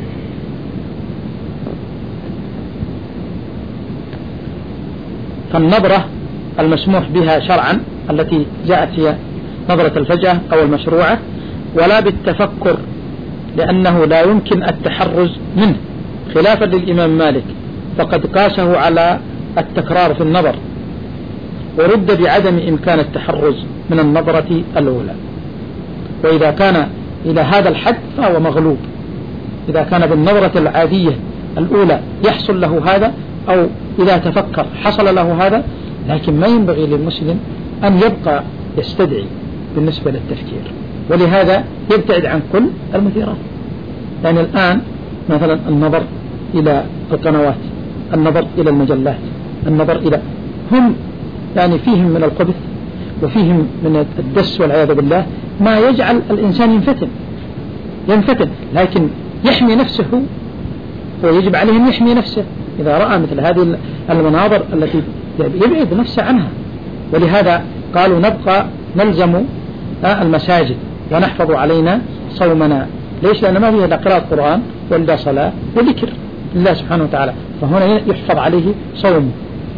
Speaker 1: فالنظرة المسموح بها شرعا التي جاءت هي نظرة الفجأة أو المشروعة، ولا بالتفكر لأنه لا يمكن التحرز منه خلافا للإمام مالك، فقد قاسه على التكرار في النظر ورد بعدم إمكان التحرز من النظرة الأولى. وإذا كان إلى هذا الحد فهو مغلوب، إذا كان بالنظرة العادية الأولى يحصل له هذا أو إذا تفكر حصل له هذا، لكن ما ينبغي للمسلم أن يبقى يستدعي بالنسبة للتفكير، ولهذا يبتعد عن كل المثيرات. يعني الآن مثلا النظر إلى القنوات، النظر إلى المجلات، النظر إلى هم يعني فيهم من القبث وفيهم من الدس والعياذ بالله ما يجعل الإنسان ينفتن ينفتن لكن يحمي نفسه، ويجب عليه أن يحمي نفسه إذا رأى مثل هذه المناظر التي يبعد نفسه عنها. ولهذا قالوا نبقى نلزم المساجد ونحفظ علينا صومنا. ليش؟ لأن ما فيه إلا قراءة قرآن ولا صلاة وذكر لله سبحانه وتعالى، فهنا يحفظ عليه صومه.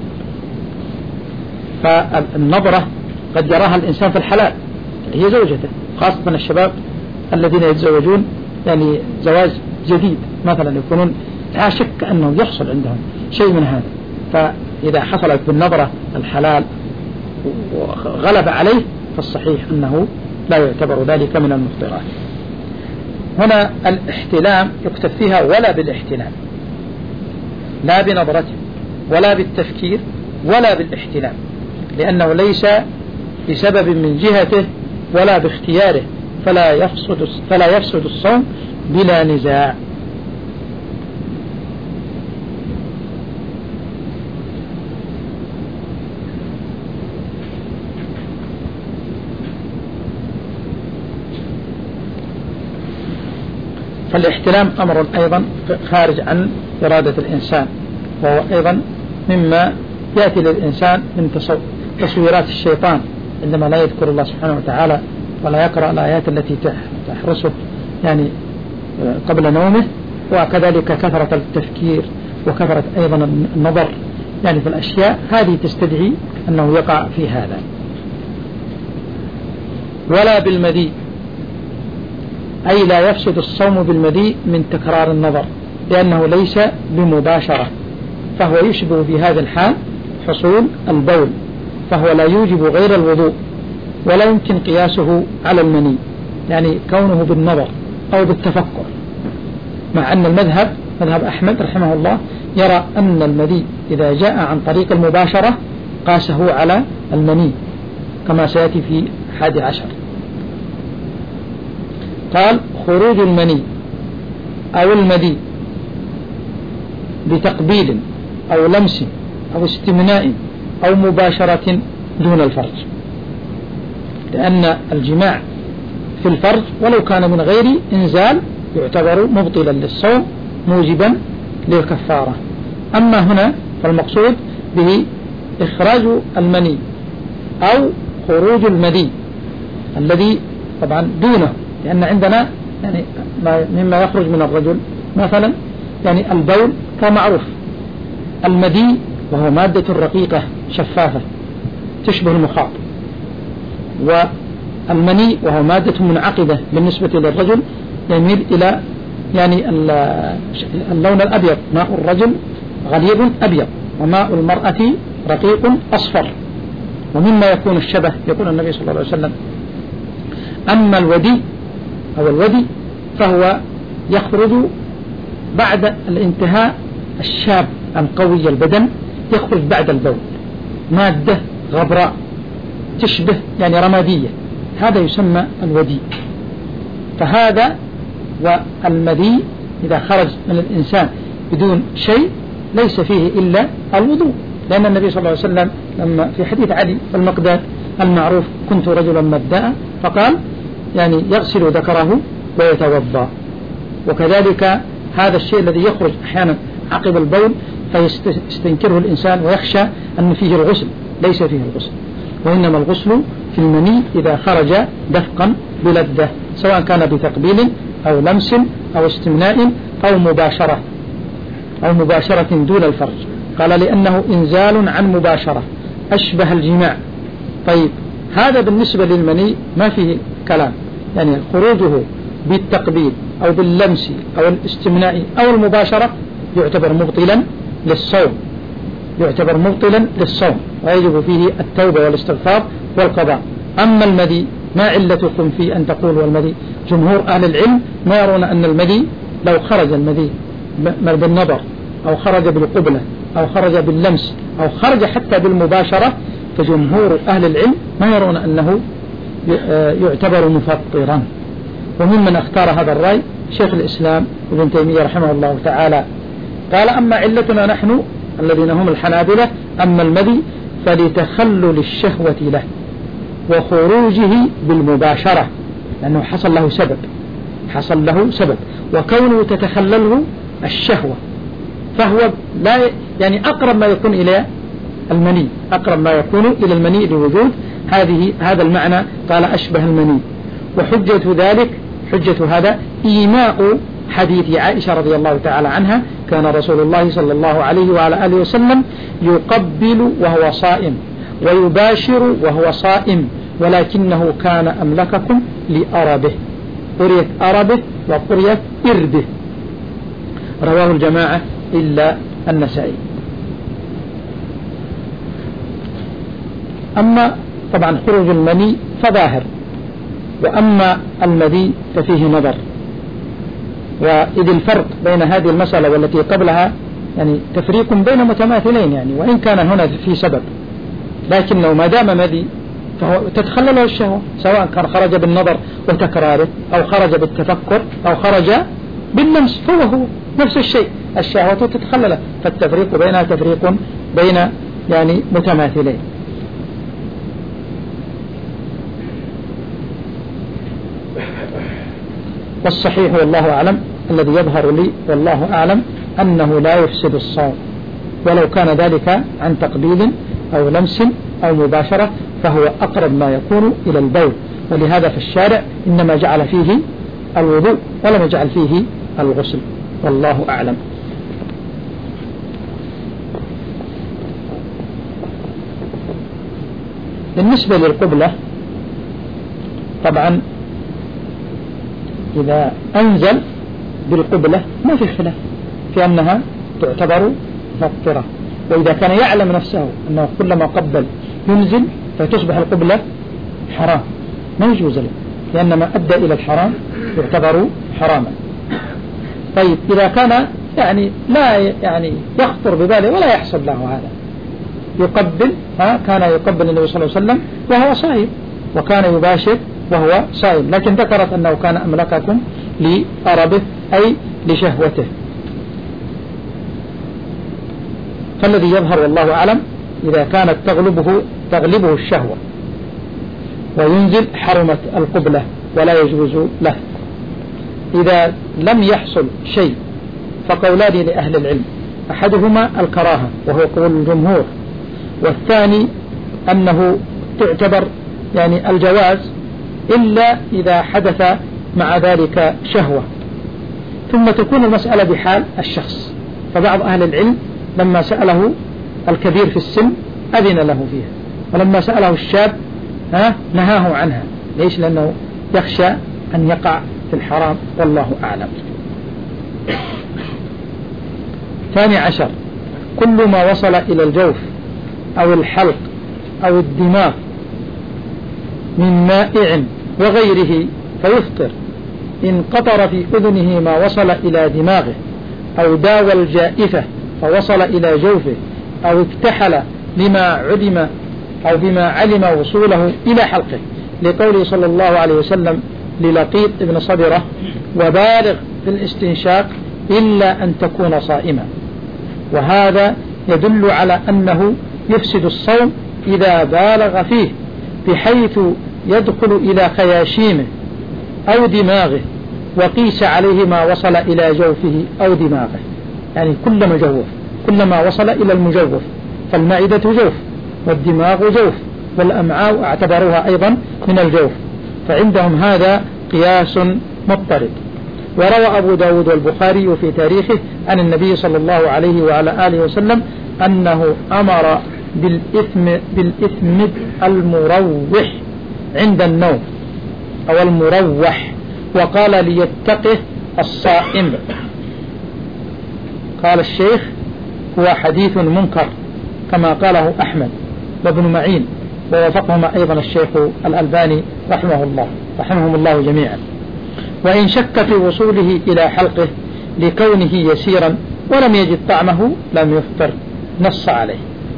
Speaker 1: فالنظرة قد يراها الإنسان في الحلال هي زوجته، خاصة الشباب الذين يتزوجون يعني زواج جديد مثلا، يكونون لا شك أنه يحصل عندهم شيء من هذا، فإذا حصلت بالنظرة الحلال وغلب عليه فالصحيح أنه لا يعتبر ذلك من المفطرات. هنا الاحتلام يكتب فيها ولا بالاحتلام، لا بنظرته ولا بالتفكير ولا بالاحتلام، لأنه ليس بسبب من جهته ولا باختياره، فلا يفسد فلا يفسد الصوم بلا نزاع. فالاحتلام أمر أيضا خارج عن إرادة الإنسان، وهو أيضا مما يأتي للإنسان من تصويرات الشيطان عندما لا يذكر الله سبحانه وتعالى ولا يقرأ الآيات التي تحرسه يعني قبل نومه، وكذلك كثرة التفكير وكثرة أيضا النظر يعني في الأشياء هذه تستدعي أنه يقع في هذا. ولا بالمدي، أي لا يفسد الصوم بالمدي من تكرار النظر، لأنه ليس بمباشرة، فهو يشبه في هذا الحال حصول البول، فهو لا يوجب غير الوضوء، ولا يمكن قياسه على المني، يعني كونه بالنظر أو بالتفكر، مع أن المذهب مذهب أحمد رحمه الله يرى أن المدي إذا جاء عن طريق المباشرة قاسه على المني كما سيأتي في حادي عشر. قال خروج المني أو المدي بتقبيل أو لمس أو استمناء أو مباشرة دون الفرج، لأن الجماع في الفرج ولو كان من غير إنزال يعتبر مبطلا للصوم موجبا للكفارة. أما هنا فالمقصود به إخراج المني أو خروج المدي الذي طبعا دونه، لأن عندنا يعني مما يخرج من الرجل مثلا يعني البول كمعروف، المدي وهو مادة رقيقة شفافة تشبه المخاط، والمني وهو مادة منعقدة بالنسبة للرجل يميل إلى يعني اللون الأبيض، ماء الرجل غليظ أبيض وماء المرأة رقيق أصفر، ومما يكون الشبه يقول النبي صلى الله عليه وسلم أما الودي أو الودي فهو يخرج بعد الانتهاء الشاب القوي البدن، يخرج بعد البول مادة غبراء تشبه يعني رمادية، هذا يسمى الودي. فهذا والمدي إذا خرج من الإنسان بدون شيء ليس فيه إلا الوضوء، لأن النبي صلى الله عليه وسلم لما في حديث علي المقداد المعروف كنت رجلا مبداء فقال يعني يغسل ذكره ويتوضا. وكذلك هذا الشيء الذي يخرج أحيانا عقب البول فيستنكره الإنسان ويخشى أن فيه الغسل، ليس فيه الغسل، وإنما الغسل في المني إذا خرج دفقا بلذة، سواء كان بتقبيل أو لمس أو استمناء أو مباشرة أو مباشرة دون الفرج. قال لأنه إنزال عن مباشرة أشبه الجماع. طيب هذا بالنسبة للمني ما فيه كلام، يعني خروجه بالتقبيل أو باللمس أو الاستمناء أو المباشرة يعتبر مبطلا للصوم، يعتبر مبطلا للصوم ويجب فيه التوبة والاستغفار والقضاء. أما المدي ما علتكم في أن تقولوا المدي؟ جمهور أهل العلم ما يرون أن المدي لو خرج المدي بالنظر أو خرج بالقبلة أو خرج باللمس أو خرج حتى بالمباشرة، فجمهور أهل العلم ما يرون أنه يعتبر مفطرا. وممن اختار هذا الرأي شيخ الإسلام ابن تيمية رحمه الله تعالى قال أما علتنا نحن الذين هم الحنابلة أما المدي فلتخلل الشهوة له وخروجه بالمباشرة، لأنه حصل له سبب، حصل له سبب وكونه تتخلله الشهوة، فهو لا يعني أقرب ما يكون إلى المني، أقرب ما يكون إلى المني لوجود هذه هذا المعنى، قال أشبه المني. وحجة ذلك حجة هذا إيماء حديث عائشة رضي الله تعالى عنها: كان رسول الله صلى الله عليه وعلى آله وسلم يقبل وهو صائم ويباشر وهو صائم ولكنه كان أملككم لأربه. قريت أربه وقريت إربه. رواه الجماعة إلا النسائي. أما طبعا خروج المني فظاهر، وأما المذي ففيه نظر. وإذ الفرق بين هذه المسألة والتي قبلها يعني تفريق بين متماثلين، يعني وإن كان هنا في سبب، لكنه ما دام مذي فهو تتخلله الشهوة، سواء كان خرج بالنظر وتكراره أو خرج بالتفكر أو خرج باللمس، فهو هو نفس الشيء، الشهوة تتخلله. فالتفريق بينها تفريق بين يعني متماثلين. والصحيح والله أعلم الذي يظهر لي والله أعلم أنه لا يفسد الصوم، ولو كان ذلك عن تقبيل أو لمس أو مباشرة فهو أقرب ما يكون إلى البول، ولهذا في الشارع إنما جعل فيه الوضوء ولم يجعل فيه الغسل، والله أعلم. بالنسبة للقبلة طبعا إذا أنزل بالقبلة ما في خلاف في أنها تعتبر مفطرة، وإذا كان يعلم نفسه أنه كلما قبل ينزل فتصبح القبلة حرام ما يجوز له، لأن ما أدى إلى الحرام يعتبر حراما. طيب إذا كان يعني لا يعني يخطر بباله ولا يحصل له هذا، يقبل ها كان يقبل النبي صلى الله عليه وسلم وهو صائم، وكان يباشر وهو صائم، لكن ذكرت أنه كان أملككم لأربه أي لشهوته. فالذي يظهر والله أعلم إذا كانت تغلبه تغلبه الشهوة وينزل حرمت القبلة ولا يجوز له. إذا لم يحصل شيء فقولان لأهل العلم: أحدهما الكراهة وهو قول الجمهور، والثاني أنه تعتبر يعني الجواز إلا إذا حدث مع ذلك شهوة، ثم تكون المسألة بحال الشخص. فبعض أهل العلم لما سأله الكبير في السن أذن له فيها، ولما سأله الشاب ها نهاه عنها. ليش؟ لأنه يخشى أن يقع في الحرام، والله أعلم. ثاني عشر: كل ما وصل إلى الجوف أو الحلق أو الدماغ من مائع وغيره فيفطر، إن قطر في أذنه ما وصل إلى دماغه، أو داوى الجائفة فوصل إلى جوفه، أو اكتحل لما علم أو بما علم وصوله إلى حلقه، لقوله صلى الله عليه وسلم للقيط بن صبرة: وبالغ في الاستنشاق إلا أن تكون صائما. وهذا يدل على أنه يفسد الصوم إذا بالغ فيه، بحيث يدخل إلى خياشيمه أو دماغه، وقيس عليه ما وصل إلى جوفه أو دماغه، يعني كل مجوف، كلما وصل إلى المجوف، فالمعدة جوف والدماغ جوف والأمعاء اعتبروها أيضا من الجوف، فعندهم هذا قياس مضطرد. وروى أبو داود والبخاري في تاريخه عن النبي صلى الله عليه وعلى آله وسلم أنه أمر بالإثم بالإثم المروح عند النوم أو المروح، وقال ليتقه الصائم. قال الشيخ: هو حديث منكر كما قاله أحمد وابن معين، ووافقهما أيضا الشيخ الألباني رحمه الله رحمهم الله جميعا. وإن شك في وصوله إلى حلقه لكونه يسيرا ولم يجد طعمه لم يفطر، نص عليه.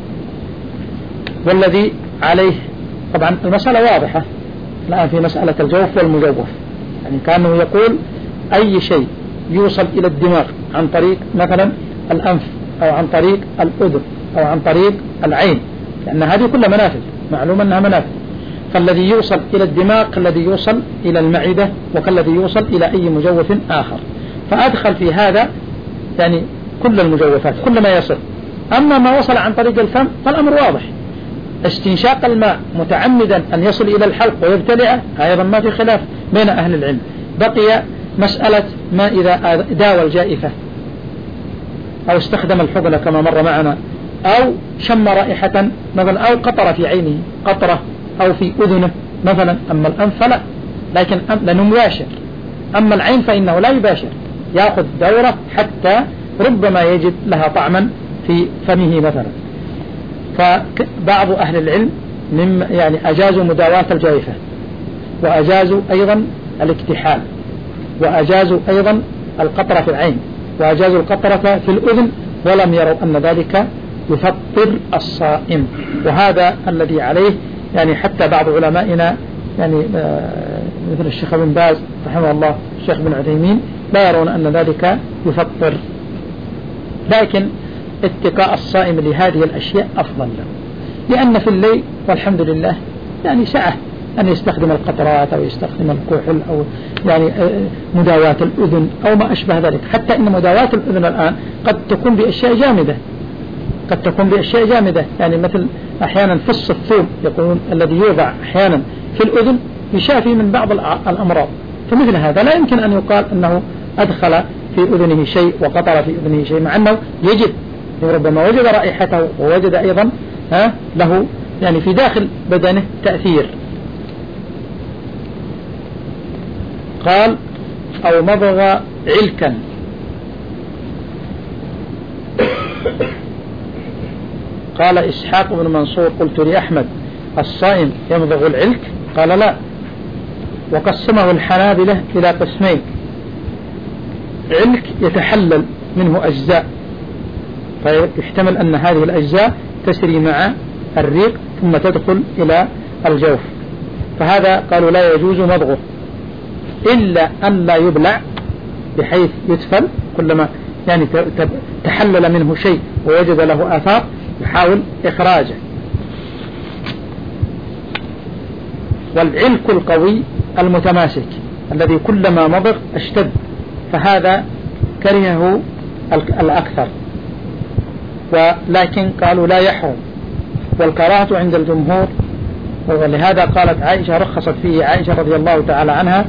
Speaker 1: والذي عليه طبعا المسألة واضحة الآن في مسألة الجوف والمجوف، يعني كانه يقول أي شيء يوصل إلى الدماغ عن طريق مثلا الأنف أو عن طريق الأذن أو عن طريق العين، لأن هذه كلها منافذ، معلوم أنها منافذ. فالذي يوصل إلى الدماغ كالذي يوصل إلى المعدة وكالذي يوصل إلى أي مجوف آخر، فأدخل في هذا يعني كل المجوفات كل ما يصل. أما ما وصل عن طريق الفم فالأمر واضح، استنشاق الماء متعمدا أن يصل إلى الحلق ويبتلعه أيضا ما في خلاف بين أهل العلم. بقي مسألة ما إذا داوى الجائفة أو استخدم الحقنة كما مر معنا، أو شم رائحة مثلا، أو قطر في عينه قطرة، أو في أذنه مثلا. أما الأنف فلا، لكن لأنه مباشر. أما العين فإنه لا يباشر، يأخذ دورة حتى ربما يجد لها طعما في فمه مثلا. فبعض أهل العلم من يعني أجازوا مداواة الجائفة، وأجازوا أيضا الاكتحال، وأجازوا أيضا القطرة في العين، وأجازوا القطرة في الأذن، ولم يروا أن ذلك يفطر الصائم. وهذا الذي عليه يعني حتى بعض علمائنا يعني مثل الشيخ بن باز رحمه الله، الشيخ بن عثيمين، لا يرون أن ذلك يفطر. لكن اتقاء الصائم لهذه الأشياء أفضل له، لأن في الليل والحمد لله يعني سعة أن يستخدم القطرات أو يستخدم الكحل أو يعني مداواة الأذن أو ما أشبه ذلك. حتى إن مداواة الأذن الآن قد تكون بأشياء جامدة، قد تكون بأشياء جامدة، يعني مثل أحيانا فص الثوم يقولون الذي يوضع أحيانا في الأذن يشافي من بعض الأمراض. فمثل هذا لا يمكن أن يقال أنه أدخل في أذنه شيء وقطر في أذنه شيء، مع أنه يجد ربما وجد رائحته ووجد أيضا ها له يعني في داخل بدنه تأثير. قال أو مضغ علكا. قال إسحاق بن منصور قلت لأحمد الصائم يمضغ العلك؟ قال لا. وقسمه الحنابلة إلى قسمين: علك يتحلل منه أجزاء، فيحتمل أن هذه الأجزاء تسري مع الريق ثم تدخل إلى الجوف، فهذا قالوا لا يجوز مضغه إلا أن لا يبلع بحيث يدفل، كلما يعني تحلل منه شيء ووجد له آثار يحاول إخراجه. والعلك القوي المتماسك الذي كلما مضغ اشتد، فهذا كرهه الأكثر، ولكن قالوا لا يحرم، والكراهة عند الجمهور. ولهذا قالت عائشة رخصت فيه عائشة رضي الله تعالى عنها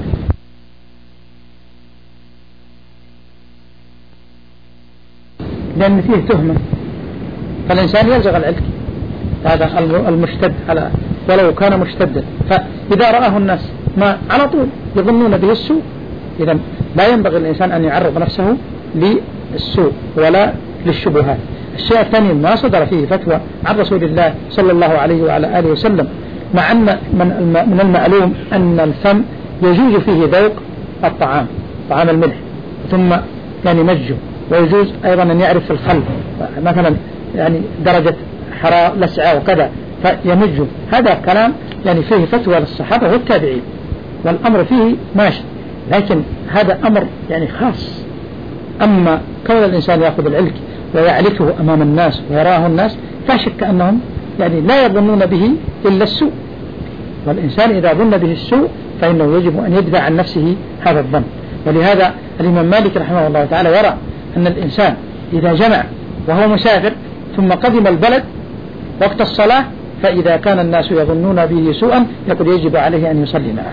Speaker 1: لأن فيه تهمة، فالإنسان يلزغ العلك هذا المشتد على ولو كان مشتدا، فإذا رآه الناس ما على طول يظنون به السوء، إذا لا ينبغي الإنسان أن يعرض نفسه للسوء ولا للشبهات. الشيء الثاني ما صدر فيه فتوى عن رسول الله صلى الله عليه وعلى آله وسلم، مع أن من المعلوم أن الفم يجوز فيه ذوق الطعام، طعام الملح، ثم يعني مجه، ويجوز أيضا أن يعرف في الخل مثلا يعني درجة حرارة لسعة وكذا فيمجه. هذا كلام يعني فيه فتوى للصحابة والتابعين، والأمر فيه ماشي، لكن هذا أمر يعني خاص. أما كون الإنسان يأخذ العلك ويعلكه أمام الناس ويراه الناس، لا شك أنهم يعني لا يظنون به إلا السوء، والإنسان إذا ظن به السوء فإنه يجب أن يدفع عن نفسه هذا الظن. ولهذا الإمام مالك رحمه الله تعالى يرى أن الإنسان إذا جمع وهو مسافر ثم قدم البلد وقت الصلاة، فإذا كان الناس يظنون به سوءا يقول يجب عليه أن يصلي معه،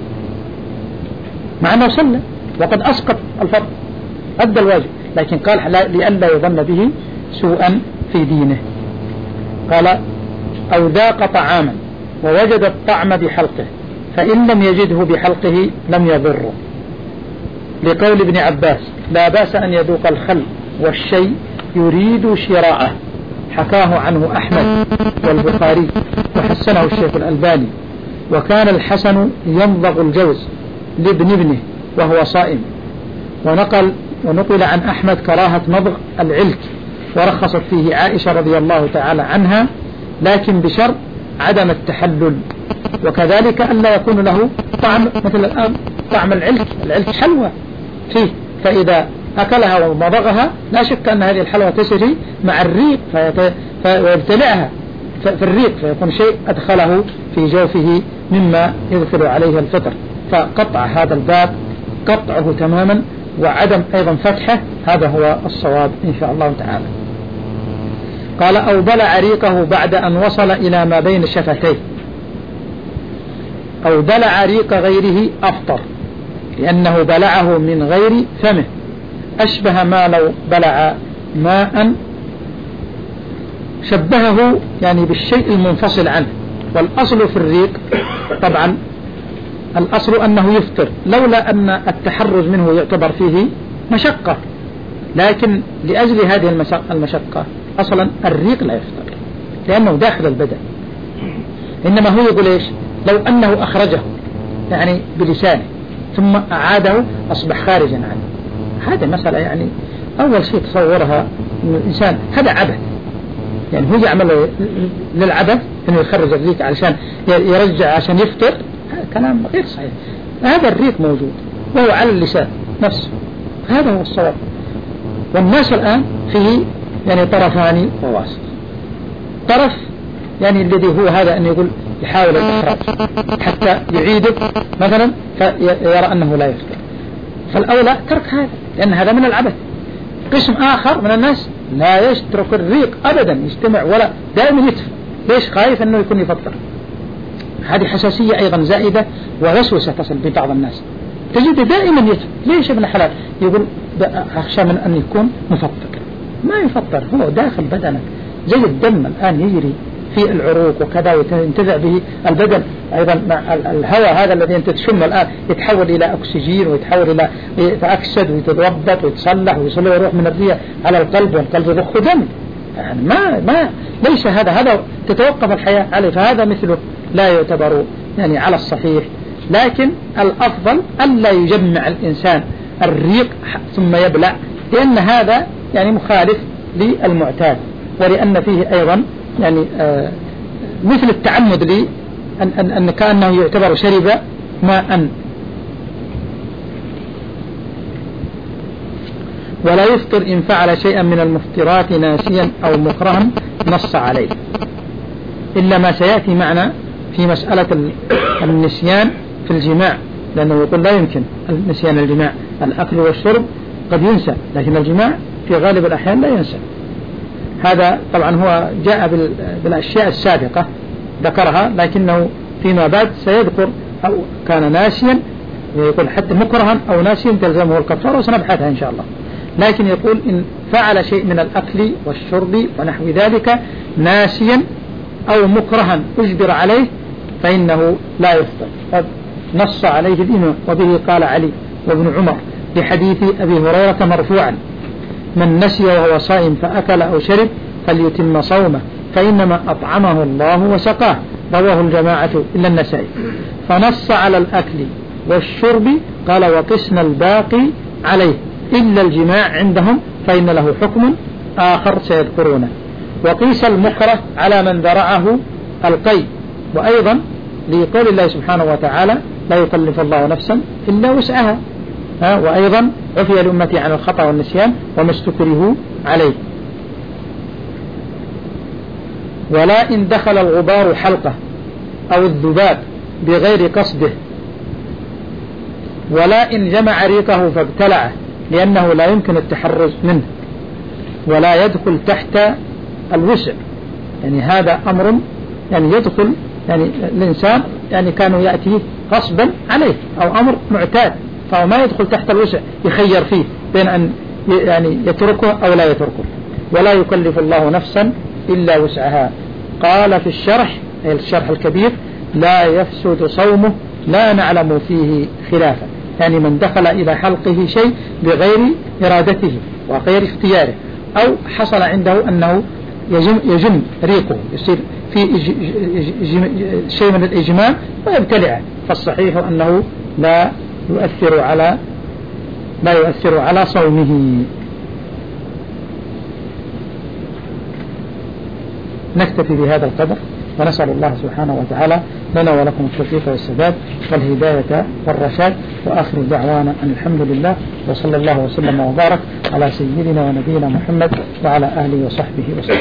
Speaker 1: مع أنه صلى وقد أسقط الفرض أدى الواجب، لكن قال لئلا يظن به سوءا في دينه. قال أو ذاق طعاما ووجد الطعم بحلقه فإن لم يجده بحلقه لم يضره، لقول ابن عباس لا بأس أن يذوق الخل والشيء يريد شراءه، حكاه عنه أحمد والبخاري وحسنه الشيخ الألباني. وكان الحسن يمضغ الجوز لابن ابنه وهو صائم. ونقل ونقل عن أحمد كراهة مضغ العلك، ورخصت فيه عائشة رضي الله تعالى عنها، لكن بشرط عدم التحلل، وكذلك أن لا يكون له طعم مثل الآن طعم العلك، العلك حلوى فيه، فإذا أكلها ومضغها لا شك أن هذه الحلوى تسري مع الريق فيبتلعها في الريق، فيكون شيء أدخله في جوفه مما يدخل عليه الفطر. فقطع هذا الباب قطعه تماما، وعدم أيضا فتحه هذا هو الصواب إن شاء الله تعالى. قال أو بلع ريقه بعد أن وصل إلى ما بين شفتيه، أو بلع ريق غيره أفطر لأنه بلعه من غير فمه، أشبه ما لو بلع ماء، شبهه يعني بالشيء المنفصل عنه. والأصل في الريق طبعا الأصل أنه يفطر، لولا أن التحرز منه يعتبر فيه مشقة، لكن لأجل هذه المشقة أصلا الريق لا يفطر لأنه داخل البدن. إنما هو يقول إيش؟ لو أنه أخرجه يعني بلسانه ثم أعاده أصبح خارجا عنه، هذا مسألة يعني أول شيء تصورها إن الإنسان هذا عبث، يعني هو يعمل للعبث إنه يخرج الريق علشان يرجع عشان يفطر، هذا كلام غير صحيح. هذا الريق موجود وهو على اللسان نفسه، هذا هو الصواب. والناس الآن فيه يعني طرفان وواسط، طرف يعني الذي هو هذا أن يقول يحاول الإخراج حتى يعيده مثلا فيرى أنه لا يفطر، فالأولى ترك هذا لأن هذا من العبث. قسم آخر من الناس لا يترك الريق أبدا، يجتمع ولا دائما يتفق، ليش؟ خايف أنه يكون يفطر. هذه حساسية أيضا زائدة ووسوسة تصل ببعض الناس، تجد دائما يتفق. ليش ابن حلال؟ يقول أخشى من أن يكون مفطر. ما يفطر، هو داخل بدنك زي الدم الآن يجري في العروق وكذا وينتزع به البدن، أيضا مع الهواء هذا الذي أنت تشمه الآن يتحول إلى أكسجين ويتحول إلى يتأكسد ويتضبط ويتصلح ويصل ويروح من الرئة على القلب، والقلب يضخ دم. يعني ما ما ليس هذا هذا تتوقف الحياة عليه، فهذا مثله لا يعتبر يعني على الصحيح. لكن الأفضل ألا يجمع الإنسان الريق ثم يبلع، لأن هذا يعني مخالف للمعتاد، ولأن فيه أيضا يعني آه مثل التعمد لي أن, أن, أن كأنه يعتبر شرب ماء. ولا يفطر إن فعل شيئا من المفطرات ناسيا أو مكرها نص عليه، إلا ما سيأتي معنا في مسألة النسيان في الجماع، لأنه يقول لا يمكن النسيان الجماع، الأكل والشرب قد ينسى لكن الجماع في غالب الأحيان لا ينسى. هذا طبعا هو جاء بالأشياء السابقة ذكرها، لكنه فيما بعد سيذكر أو كان ناسيا، ويقول حتى مكرها أو ناسيا تلزمه الكفارة، وسنبحثها إن شاء الله. لكن يقول إن فعل شيء من الأكل والشرب ونحو ذلك ناسيا أو مكرها أجبر عليه فإنه لا يفطر. نص عليه الإمام، وبه قال علي وابن عمر لحديث أبي هريرة مرفوعا: من نسي وهو صائم فأكل أو شرب فليتم صومه فإنما أطعمه الله وسقاه، رواه الجماعة إلا النسائي. فنص على الأكل والشرب، قال وقسنا الباقي عليه إلا الجماع عندهم فإن له حكم آخر سيذكرونه. وقيس المكره على من ذرعه القي، وأيضا لقول الله سبحانه وتعالى لا يكلف الله نفسا إلا وسعها، وأيضا عفي لأمتي عن الخطأ والنسيان وما استكرهوا عليه. ولا إن دخل الغبار حلقه أو الذباب بغير قصده، ولا إن جمع ريقه فابتلعه لأنه لا يمكن التحرز منه، ولا يدخل تحت الوسع، يعني هذا أمر يعني يدخل يعني الإنسان يعني كانوا يأتيه غصبا عليه أو أمر معتاد، فهو ما يدخل تحت الوسع يخير فيه بين أن يعني يتركه أو لا يتركه. ولا يكلف الله نفسا إلا وسعها. قال في الشرح أي الشرح الكبير: لا يفسد صومه لا نعلم فيه خلافا، يعني من دخل إلى حلقه شيء بغير إرادته وغير اختياره، أو حصل عنده أنه يجم, يجم ريقه، يصير في شيء من الإجماع ويبتلعه، فالصحيح أنه لا يؤثر على لا يؤثر على صومه. نكتفي بهذا القدر، ونسأل الله سبحانه وتعالى لنا ولكم التوفيق والسداد والهداية والرشاد، وآخر دعوانا أن الحمد لله، وصلى الله وسلم وبارك على سيدنا ونبينا محمد وعلى آله وصحبه وسلم.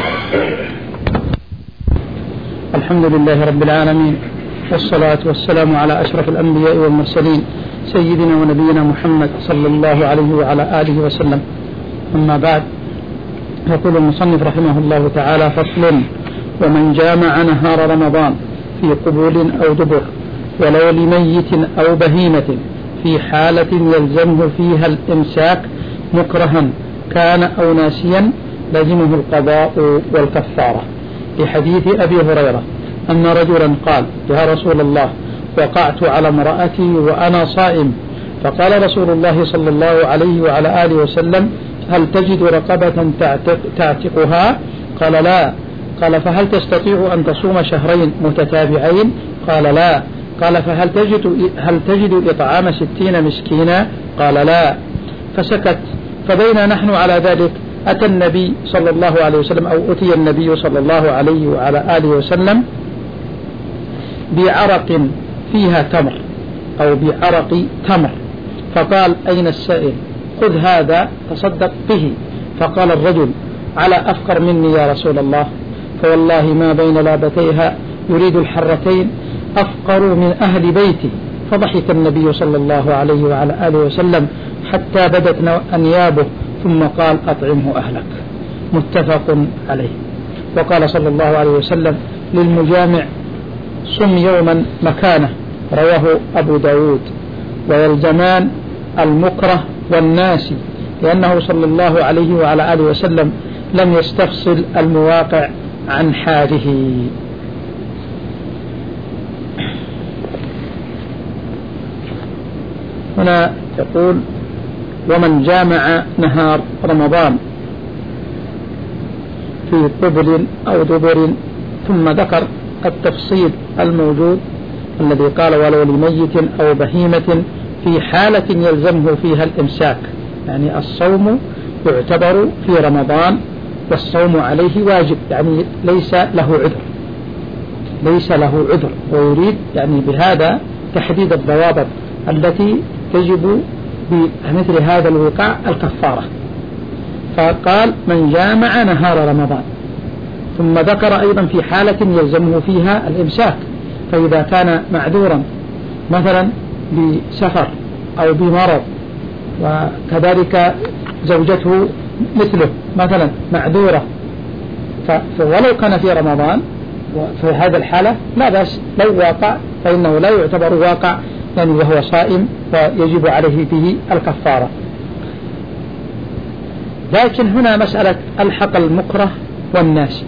Speaker 1: الحمد لله رب العالمين، والصلاة والسلام على أشرف الأنبياء والمرسلين سيدنا ونبينا محمد صلى الله عليه وعلى آله وسلم. أما بعد، يقول المصنف رحمه الله تعالى: فصل: ومن جامع نهار رمضان في قبول أو دبر ولو لميت أو بهيمة في حالة يلزمه فيها الإمساك مكرها كان أو ناسيا لزمه القضاء والكفارة، لحديث أبي هريرة أن رجلا قال: يا رسول الله، وقعت على امرأتي وأنا صائم، فقال رسول الله صلى الله عليه وعلى آله وسلم: هل تجد رقبة تعتق تعتقها؟ قال: لا. قال: فهل تستطيع أن تصوم شهرين متتابعين؟ قال: لا. قال: فهل تجد, هل تجد إطعام ستين مسكينا؟ قال: لا. فسكت. فبينا نحن على ذلك أتى النبي صلى الله عليه وسلم أو أتي النبي صلى الله عليه وعلى آله وسلم بعرق فيها تمر أو بعرق تمر، فقال: أين السائل؟ خذ هذا تصدق به. فقال الرجل: على أفقر مني يا رسول الله، فوالله ما بين لابتيها يريد الحرتين أفقر من أهل بيتي. فضحك النبي صلى الله عليه وعلى آله وسلم حتى بدت أنيابه، ثم قال: أطعمه أهلك. متفق عليه. وقال صلى الله عليه وسلم للمجامع: صم يوما مكانه، رواه أبو داود. ويلزمان المكره والناسي، لأنه صلى الله عليه وعلى آله وسلم لم يستفصل المواقع عن حاله. هنا يقول: ومن جامع نهار رمضان في قبل أو دبر، ثم ذكر التفصيل الموجود الذي قال: ولو لميت أو بهيمة في حالة يلزمه فيها الإمساك، يعني الصوم يعتبر في رمضان والصوم عليه واجب، يعني ليس له عذر، ليس له عذر. ويريد يعني بهذا تحديد الضوابط التي تجب بمثل هذا الوقاع الكفارة. فقال: من جامع نهار رمضان، ثم ذكر أيضا في حالة يلزمه فيها الإمساك، فإذا كان معذورا مثلا بسفر أو بمرض، وكذلك زوجته مثله مثلا معذورة، فولو كان في رمضان في هذا الحالة لا بأس لو واقع، فإنه لا يعتبر واقع يعني وهو صائم، ويجب عليه به الكفارة. لكن هنا مسألة الحق المكره والناسي،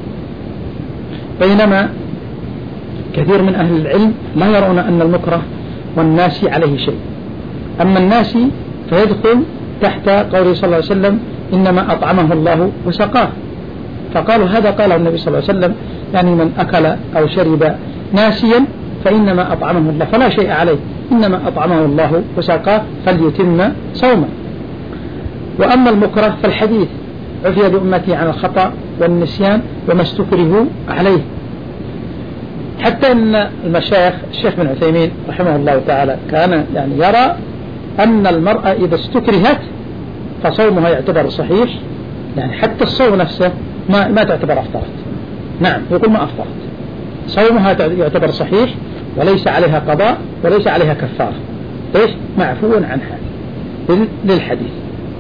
Speaker 1: بينما كثير من أهل العلم لا يرون أن المكره والناسي عليه شيء. أما الناسي فيدخل تحت قوله صلى الله عليه وسلم: إنما أطعمه الله وسقاه. فقالوا هذا قاله النبي صلى الله عليه وسلم، يعني من أكل أو شرب ناسيا فإنما أطعمه الله فلا شيء عليه، إنما أطعمه الله وسقاه فليتم صومه. وأما المكره فالحديث: عفي لأمتي عن الخطأ والنسيان وما استكرهوا عليه. حتى أن المشايخ الشيخ بن عثيمين رحمه الله تعالى كان يعني يرى أن المرأة إذا استكرهت فصومها يعتبر صحيح، يعني حتى الصوم نفسه ما, ما تعتبر أفطرت. نعم، يقول ما أفطرت، صومها يعتبر صحيح وليس عليها قضاء وليس عليها كفارة. ليش؟ معفو عنها للحديث.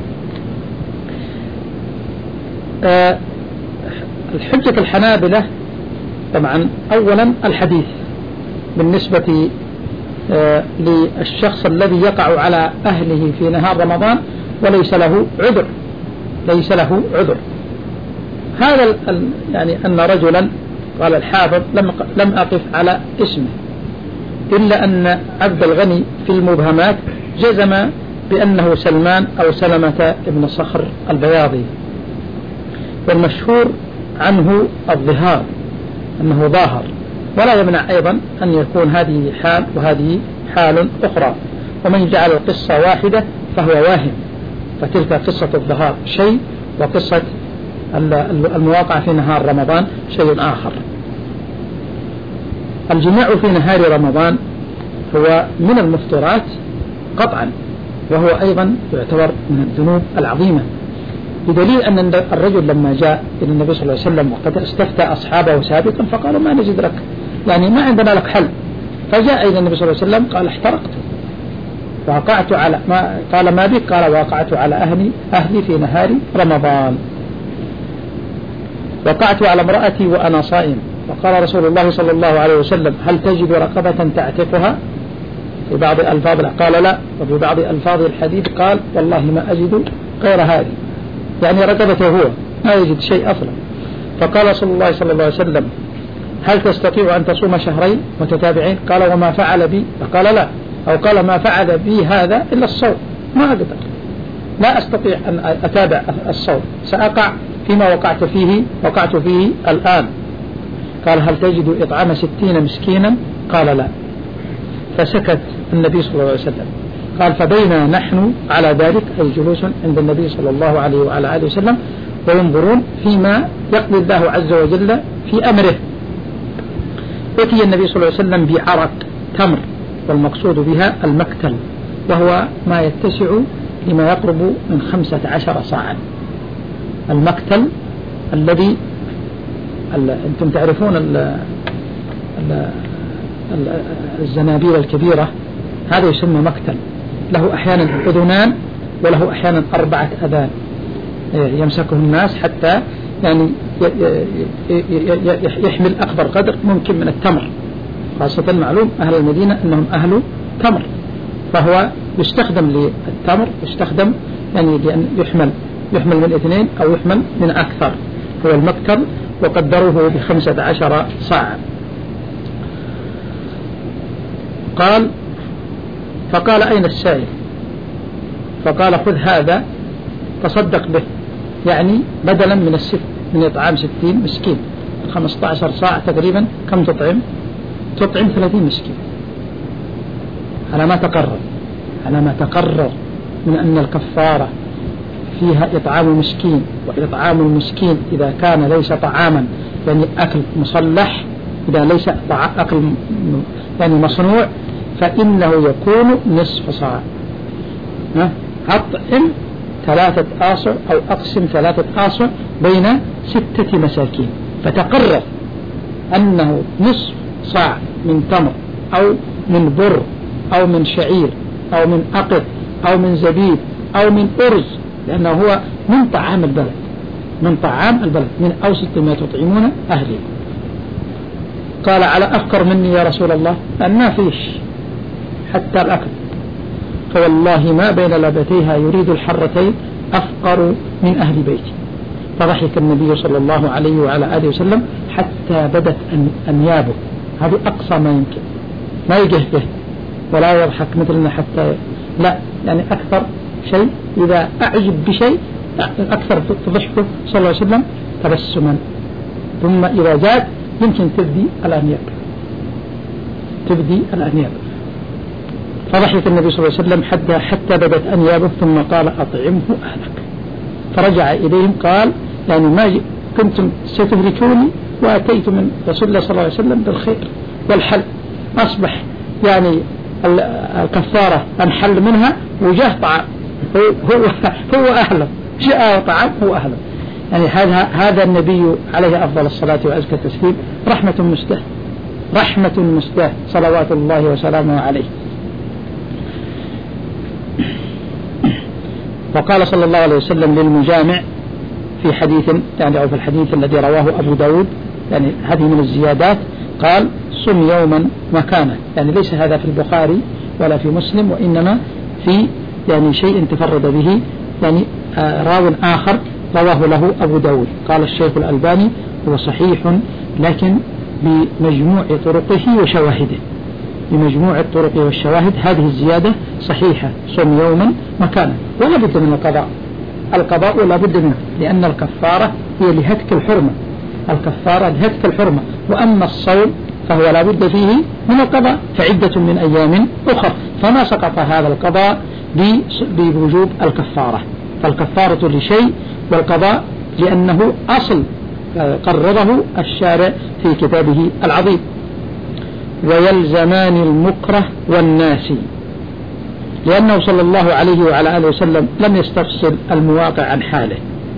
Speaker 1: أه الحجة الحنابلة طبعا أولا الحديث بالنسبة أه للشخص الذي يقع على أهله في نهار رمضان وليس له عذر، ليس له عذر. هذا يعني أن رجلا قال الحافظ: لم لم أقف على اسمه، إلا أن عبد الغني في المبهمات جزم بأنه سلمان أو سلمة ابن صخر البياضي، والمشهور عنه الظهار أنه ظاهر، ولا يمنع أيضا أن يكون هذه حال وهذه حال أخرى. ومن جعل القصة واحدة فهو واهم، فتلك قصة الظهار شيء، وقصة المواقع في نهار رمضان شيء آخر. الجماع في نهار رمضان هو من المفطرات قطعا، وهو أيضا يعتبر من الذنوب العظيمة، بدليل أن الرجل لما جاء إلى النبي صلى الله عليه وسلم وقد استفتى أصحابه سابقا فقالوا: ما نجد لك، يعني ما عندنا لك حل. فجاء إلى النبي صلى الله عليه وسلم قال: احترقت، وقعت على ما قال ما بك؟ قال وقعت على أهلي أهلي في نهار رمضان، وقعت على امرأتي وأنا صائم. وقال رسول الله صلى الله عليه وسلم هل تجد رقبة تعتقها؟ في بعض الألفاظ قال لا، وفي بعض ألفاظ الحديث قال والله ما أجد غير هذه، يعني رقبته هو ما يجد شيء أصلا. فقال رسول الله صلى الله عليه وسلم هل تستطيع أن تصوم شهرين متتابعين؟ قال وما فعل بي؟ فقال لا، أو قال ما فعل بي هذا إلا الصوم، ما أقدر، لا أستطيع أن أتابع الصوم، سأقع فيما وقعت فيه وقعت فيه الآن. قال هل تجد إطعام ستين مسكينا؟ قال لا. فسكت النبي صلى الله عليه وسلم. قال فبينا نحن على ذلك، أي جلوس عند النبي صلى الله عليه وعلى آله وسلم وينظرون فيما يقضي الله عز وجل في أمره، أتي النبي صلى الله عليه وسلم بعرق تمر، والمقصود بها المكتل، وهو ما يتسع لما يقرب من خمسة عشر صاعا. المكتل الذي أنتم تعرفون ال ال الزنابيل الكبيرة، هذا يسمى مكتل، له أحيانا أذنان وله أحيانا أربعة أذان يمسكه الناس حتى يعني يحمل أكبر قدر ممكن من التمر، خاصة معلوم أهل المدينة أنهم أهل تمر، فهو يستخدم للتمر، يستخدم يعني لأن يحمل يحمل من اثنين أو يحمل من أكثر، هو المكتل، وقدروه بخمسة عشر صاعا. قال فقال أين السائل؟ فقال خذ هذا تصدق به، يعني بدلا من الست من إطعام ستين مسكين، خمسة عشر صاع تقريبا كم تطعم؟ تطعم ثلاثين مسكين، على ما تقرر على ما تقرر من أن الكفارة فيها إطعام مسكين، وإطعام المسكين إذا كان ليس طعاما يعني أكل مصلح، إذا ليس أكل يعني مصنوع فإنه يكون نصف صاع. أطعم ثلاثة آصع أو أقسم ثلاثة آصع بين ستة مساكين، فتقرر أنه نصف صاع من تمر أو من بر أو من شعير أو من أقط أو من زبيب أو من أرز، لأنه هو من طعام البلد من طعام البلد من أوسط ما تطعمون أهلي. قال على أفقر مني يا رسول الله؟ أن ما فيش حتى الأكل، فوالله ما بين لبتيها يريد الحرتين أفقر من أهل بيتي. فضحك النبي صلى الله عليه وعلى آله وسلم حتى بدت أنيابه، هذه أقصى ما يمكن، ما يجهده ولا يضحك مثلنا حتى لا، يعني أكثر شيء إذا أعجب بشيء أكثر تضحكه صلى الله عليه وسلم تبسما، ثم إذا زاد يمكن تبدي الأنياب تبدي الأنياب فضحك النبي صلى الله عليه وسلم حتى حتى بدت أنيابه، ثم قال أطعمه أهلك. فرجع إليهم قال يعني ما كنتم ستهلكوني وأتيت من رسول الله صلى الله عليه وسلم بالخير والحل، أصبح يعني الكفارة أنحل منها وجاه طعام، هو هو, هو أهله، جاء طعام هو أهله. يعني هذا هذا النبي عليه أفضل الصلاة وأزكى التسليم رحمة مستاه رحمة مستاه صلوات الله وسلامه عليه. وقال صلى الله عليه وسلم للمجامع في حديث يعني أو في الحديث الذي رواه أبو داود، يعني هذه من الزيادات، قال صم يوما مكانه، يعني ليس هذا في البخاري ولا في مسلم، وإنما في يعني شيء تفرد به يعني راو آخر رواه له أبو داود. قال الشيخ الألباني هو صحيح لكن بمجموع طرقه وشواهده، بمجموع الطرق والشواهد هذه الزيادة صحيحة، صم يوما مكانه، ولا بد من القضاء القضاء ولا بد منه، لأن الكفارة هي لهتك الحرمة الكفارة لهتك الحرمة وأما الصوم فهو لا بد فيه من القضاء، فعدة من أيام أخرى، فما سقط هذا القضاء بوجوب الكفارة، فالكفارة لشيء والقضاء لأنه أصل قرره الشارع في كتابه العظيم. ويلزمان المكره والناسي، لأنه صلى الله عليه وعلى آله وسلم لم يستفصل المواقع عن حاله،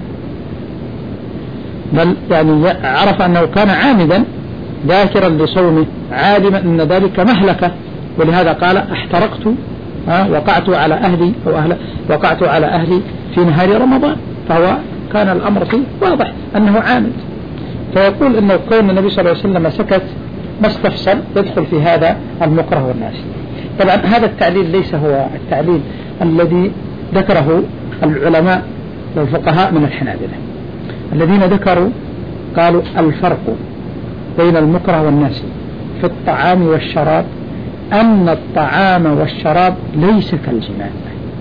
Speaker 1: بل يعني عرف أنه كان عامدا ذاكرا لصومه عالما أن ذلك مهلكة، ولهذا قال احترقت ها وقعت على أهلي أو أهل وقعت على أهلي في نهار رمضان، فهو كان الأمر فيه واضح أنه عامد. فيقول أنه كون النبي صلى الله عليه وسلم سكت ما استفسر يدخل في هذا المكره والناسي. طبعا هذا التعليل ليس هو التعليل الذي ذكره العلماء والفقهاء من الحنابلة، الذين ذكروا قالوا الفرق بين المكره والناسي في الطعام والشراب أن الطعام والشراب ليس كالجماع.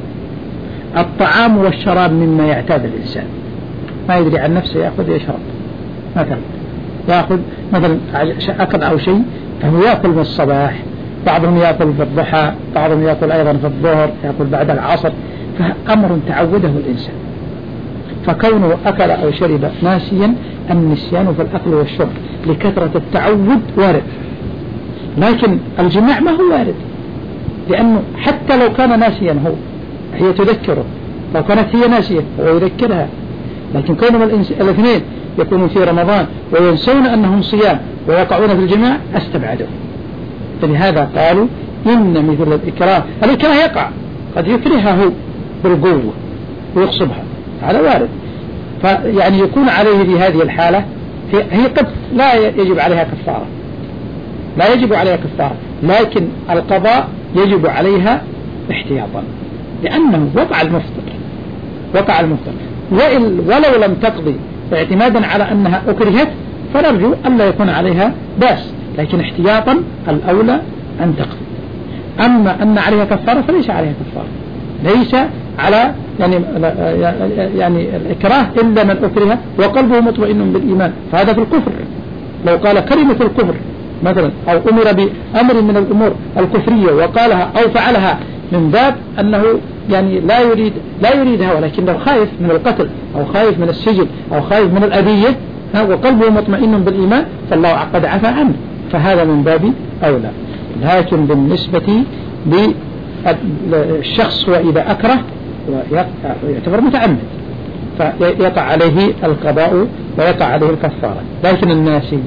Speaker 1: الطعام والشراب مما يعتاد الإنسان، ما يدري عن نفسه يأخذ يشرب، مثلا يأخذ مثلا أكل أو شيء فهو يأكل من الصباح، بعضهم يأكل في الضحى، بعضهم يأكل أيضا في الظهر، يأكل بعد العصر، فأمر تعوده الإنسان. فكونه أكل أو شرب ناسيا، النسيان في الأكل والشرب لكثرة التعود وارد، لكن الجماع ما هو وارد، لأنه حتى لو كان ناسيا هو هي تذكره، لو كانت هي ناسية هو يذكرها، لكن كونهم الاثنين يكونوا في رمضان وينسون أنهم صيام ويقعون في الجماع استبعدوا. فلهذا قالوا إن مثل الإكراه، الإكراه يقع قد يكرهه بالقوة ويغصبها، هذا وارد، فيعني يكون عليه في هذه الحالة هي قد لا يجب عليها كفارة، لا يجب عليها كفارة، لكن القضاء يجب عليها احتياطا، لأنه وقع المفطر وقع المفطر ولو لم تقضي اعتمادا على أنها أكرهت فنرجو أن لا يكون عليها باس، لكن احتياطا الأولى أن تقضي. أما أن عليها كفارة فليس عليها كفارة، ليس على يعني يعني الإكراه إلا من أكره وقلبه مطمئن بالإيمان، فهذا في الكفر. لو قال كلمة الكفر مثلا أو أمر بأمر من الأمور الكفرية وقالها أو فعلها من باب أنه يعني لا يريد لا يريدها، ولكنه خايف من القتل أو خايف من السجن أو خايف من الأذية وقلبه مطمئن بالإيمان، فالله قد عفى عنه، فهذا من باب أولى. لكن بالنسبة للشخص وإذا أكره يعتبر متعمد فيقع عليه القضاء ويقع عليه الكفارة. لكن الناسي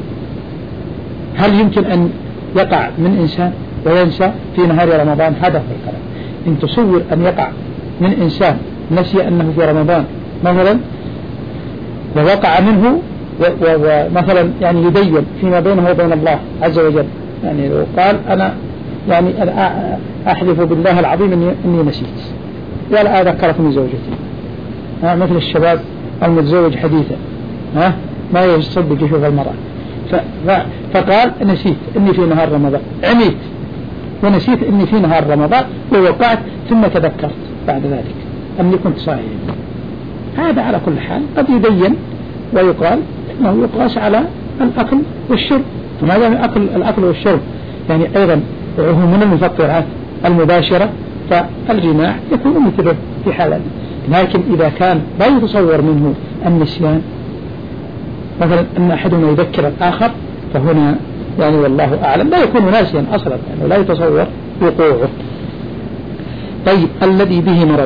Speaker 1: هل يمكن أن يقع من إنسان وينسى في نهار رمضان؟ هذا هو الكلام. إن تصور أن يقع من إنسان نسي أنه في رمضان مثلا ووقع منه ومثلا يعني يبين فيما بينه وبين الله عز وجل، يعني لو قال أنا يعني أحلف بالله العظيم إني, إني نسيت ولا أذكرتني زوجتي، ها مثل الشباب المتزوج حديثا ها ما يصدق يشوف المرأة، فقال نسيت إني في نهار رمضان، عميت ونسيت إني في نهار رمضان ووقعت ثم تذكرت بعد ذلك أني كنت صائم. هذا على كل حال قد يبين ويقال إنه يقاس على الأكل والشرب، فما دام الأكل الأكل والشرب يعني أيضا هو من المفطرات المباشرة، فالجماع يكون مثله في حالة. لكن إذا كان لا يتصور منه النسيان مثلا أن أحدنا يذكر الآخر فهنا يعني والله أعلم لا يكون ناسيا أصلا، يعني لا يتصور وقوعه. طيب الذي به مرض،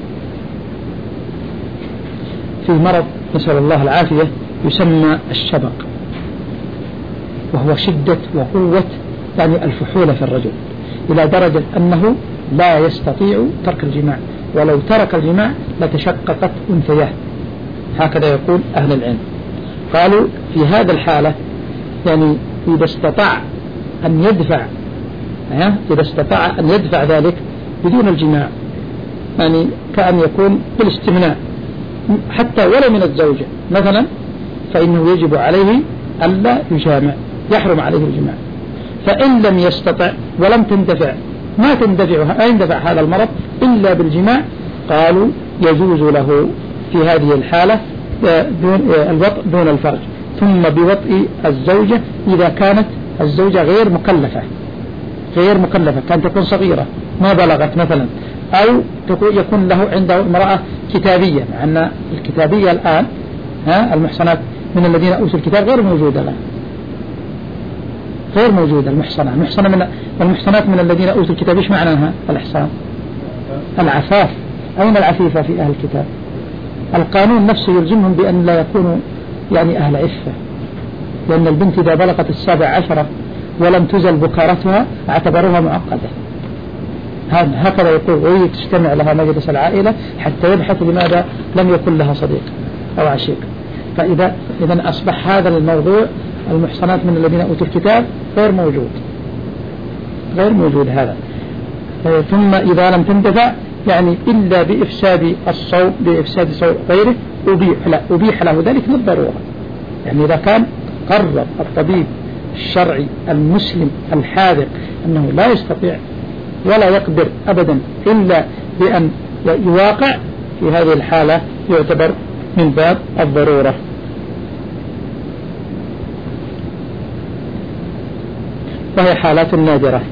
Speaker 1: في مرض نسأل الله العافية يسمى الشبق، وهو شدة وقوة يعني الفحولة في الرجل إلى درجة أنه لا يستطيع ترك الجماع، ولو ترك الجماع لتشققت أنثياه، هكذا يقول أهل العلم. قالوا في هذا الحالة يعني إذا استطاع أن يدفع إذا استطاع أن يدفع ذلك بدون الجماع، يعني كأن يكون بالاستمناء حتى ولو من الزوجة مثلا، فإنه يجب عليه ألا يجامع، يحرم عليه الجماع. فإن لم يستطع ولم تندفع ما تندفع ما يندفع هذا المرض إلا بالجماع، قالوا يجوز له في هذه الحالة دون الوطء دون الفرج، ثم بوطء الزوجة إذا كانت الزوجة غير مكلفة غير مكلفة كانت تكون صغيرة ما بلغت مثلا، أو يكون له عنده امرأة كتابية، مع أن الكتابية الآن ها المحصنات من الذين أوتوا الكتاب غير موجودة الآن، غير موجودة المحصنة المحصنة من المحصنات من الذين أوتوا الكتاب. إيش معناها الإحصان؟ العفاف. أين العفيفة في أهل الكتاب؟ القانون نفسه يلزمهم بأن لا يكونوا يعني أهل عفة، لأن البنت إذا بلغت السابع عشرة ولم تزل بكارتها اعتبروها معقدة، هكذا يقول وتجتمع لها مجلس العائلة حتى يبحث لماذا لم يكن لها صديق أو عشيق. فإذا إذا أصبح هذا الموضوع المحصنات من الذين أوتوا الكتاب غير موجود غير موجود هذا. ثم إذا لم تنتفع يعني إلا بإفساد الصوم بإفساد صوم غيره أبيح له, أبيح له ذلك للضرورة. يعني إذا كان قرر الطبيب الشرعي المسلم الحاذق أنه لا يستطيع ولا يقدر أبدا إلا بأن يواقع، في هذه الحالة يعتبر من باب الضرورة. وهي حالات نادرة.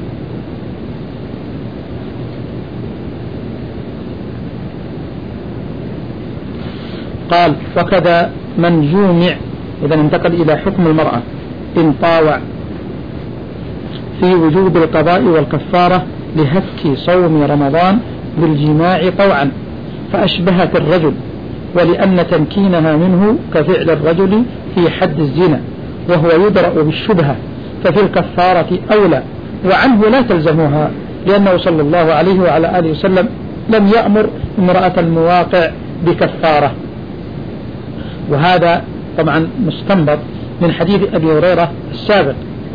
Speaker 1: قال وكذا من جومع، إذا انتقل إلى حكم المرأة، إن طاوع في وجوب القضاء والكفارة لهتك صوم رمضان بالجماع طوعا فأشبهت الرجل، ولأن تمكينها منه كفعل الرجل في حد الزنا وهو يدرأ بالشبهة، ففي الكفارة أولى، وعنه لا تلزمها، لأنه صلى الله عليه وعلى آله وسلم لم يأمر امرأة المواقع بكفارة. وهذا طبعا مستنبط من حديث أبي هريرة السابق.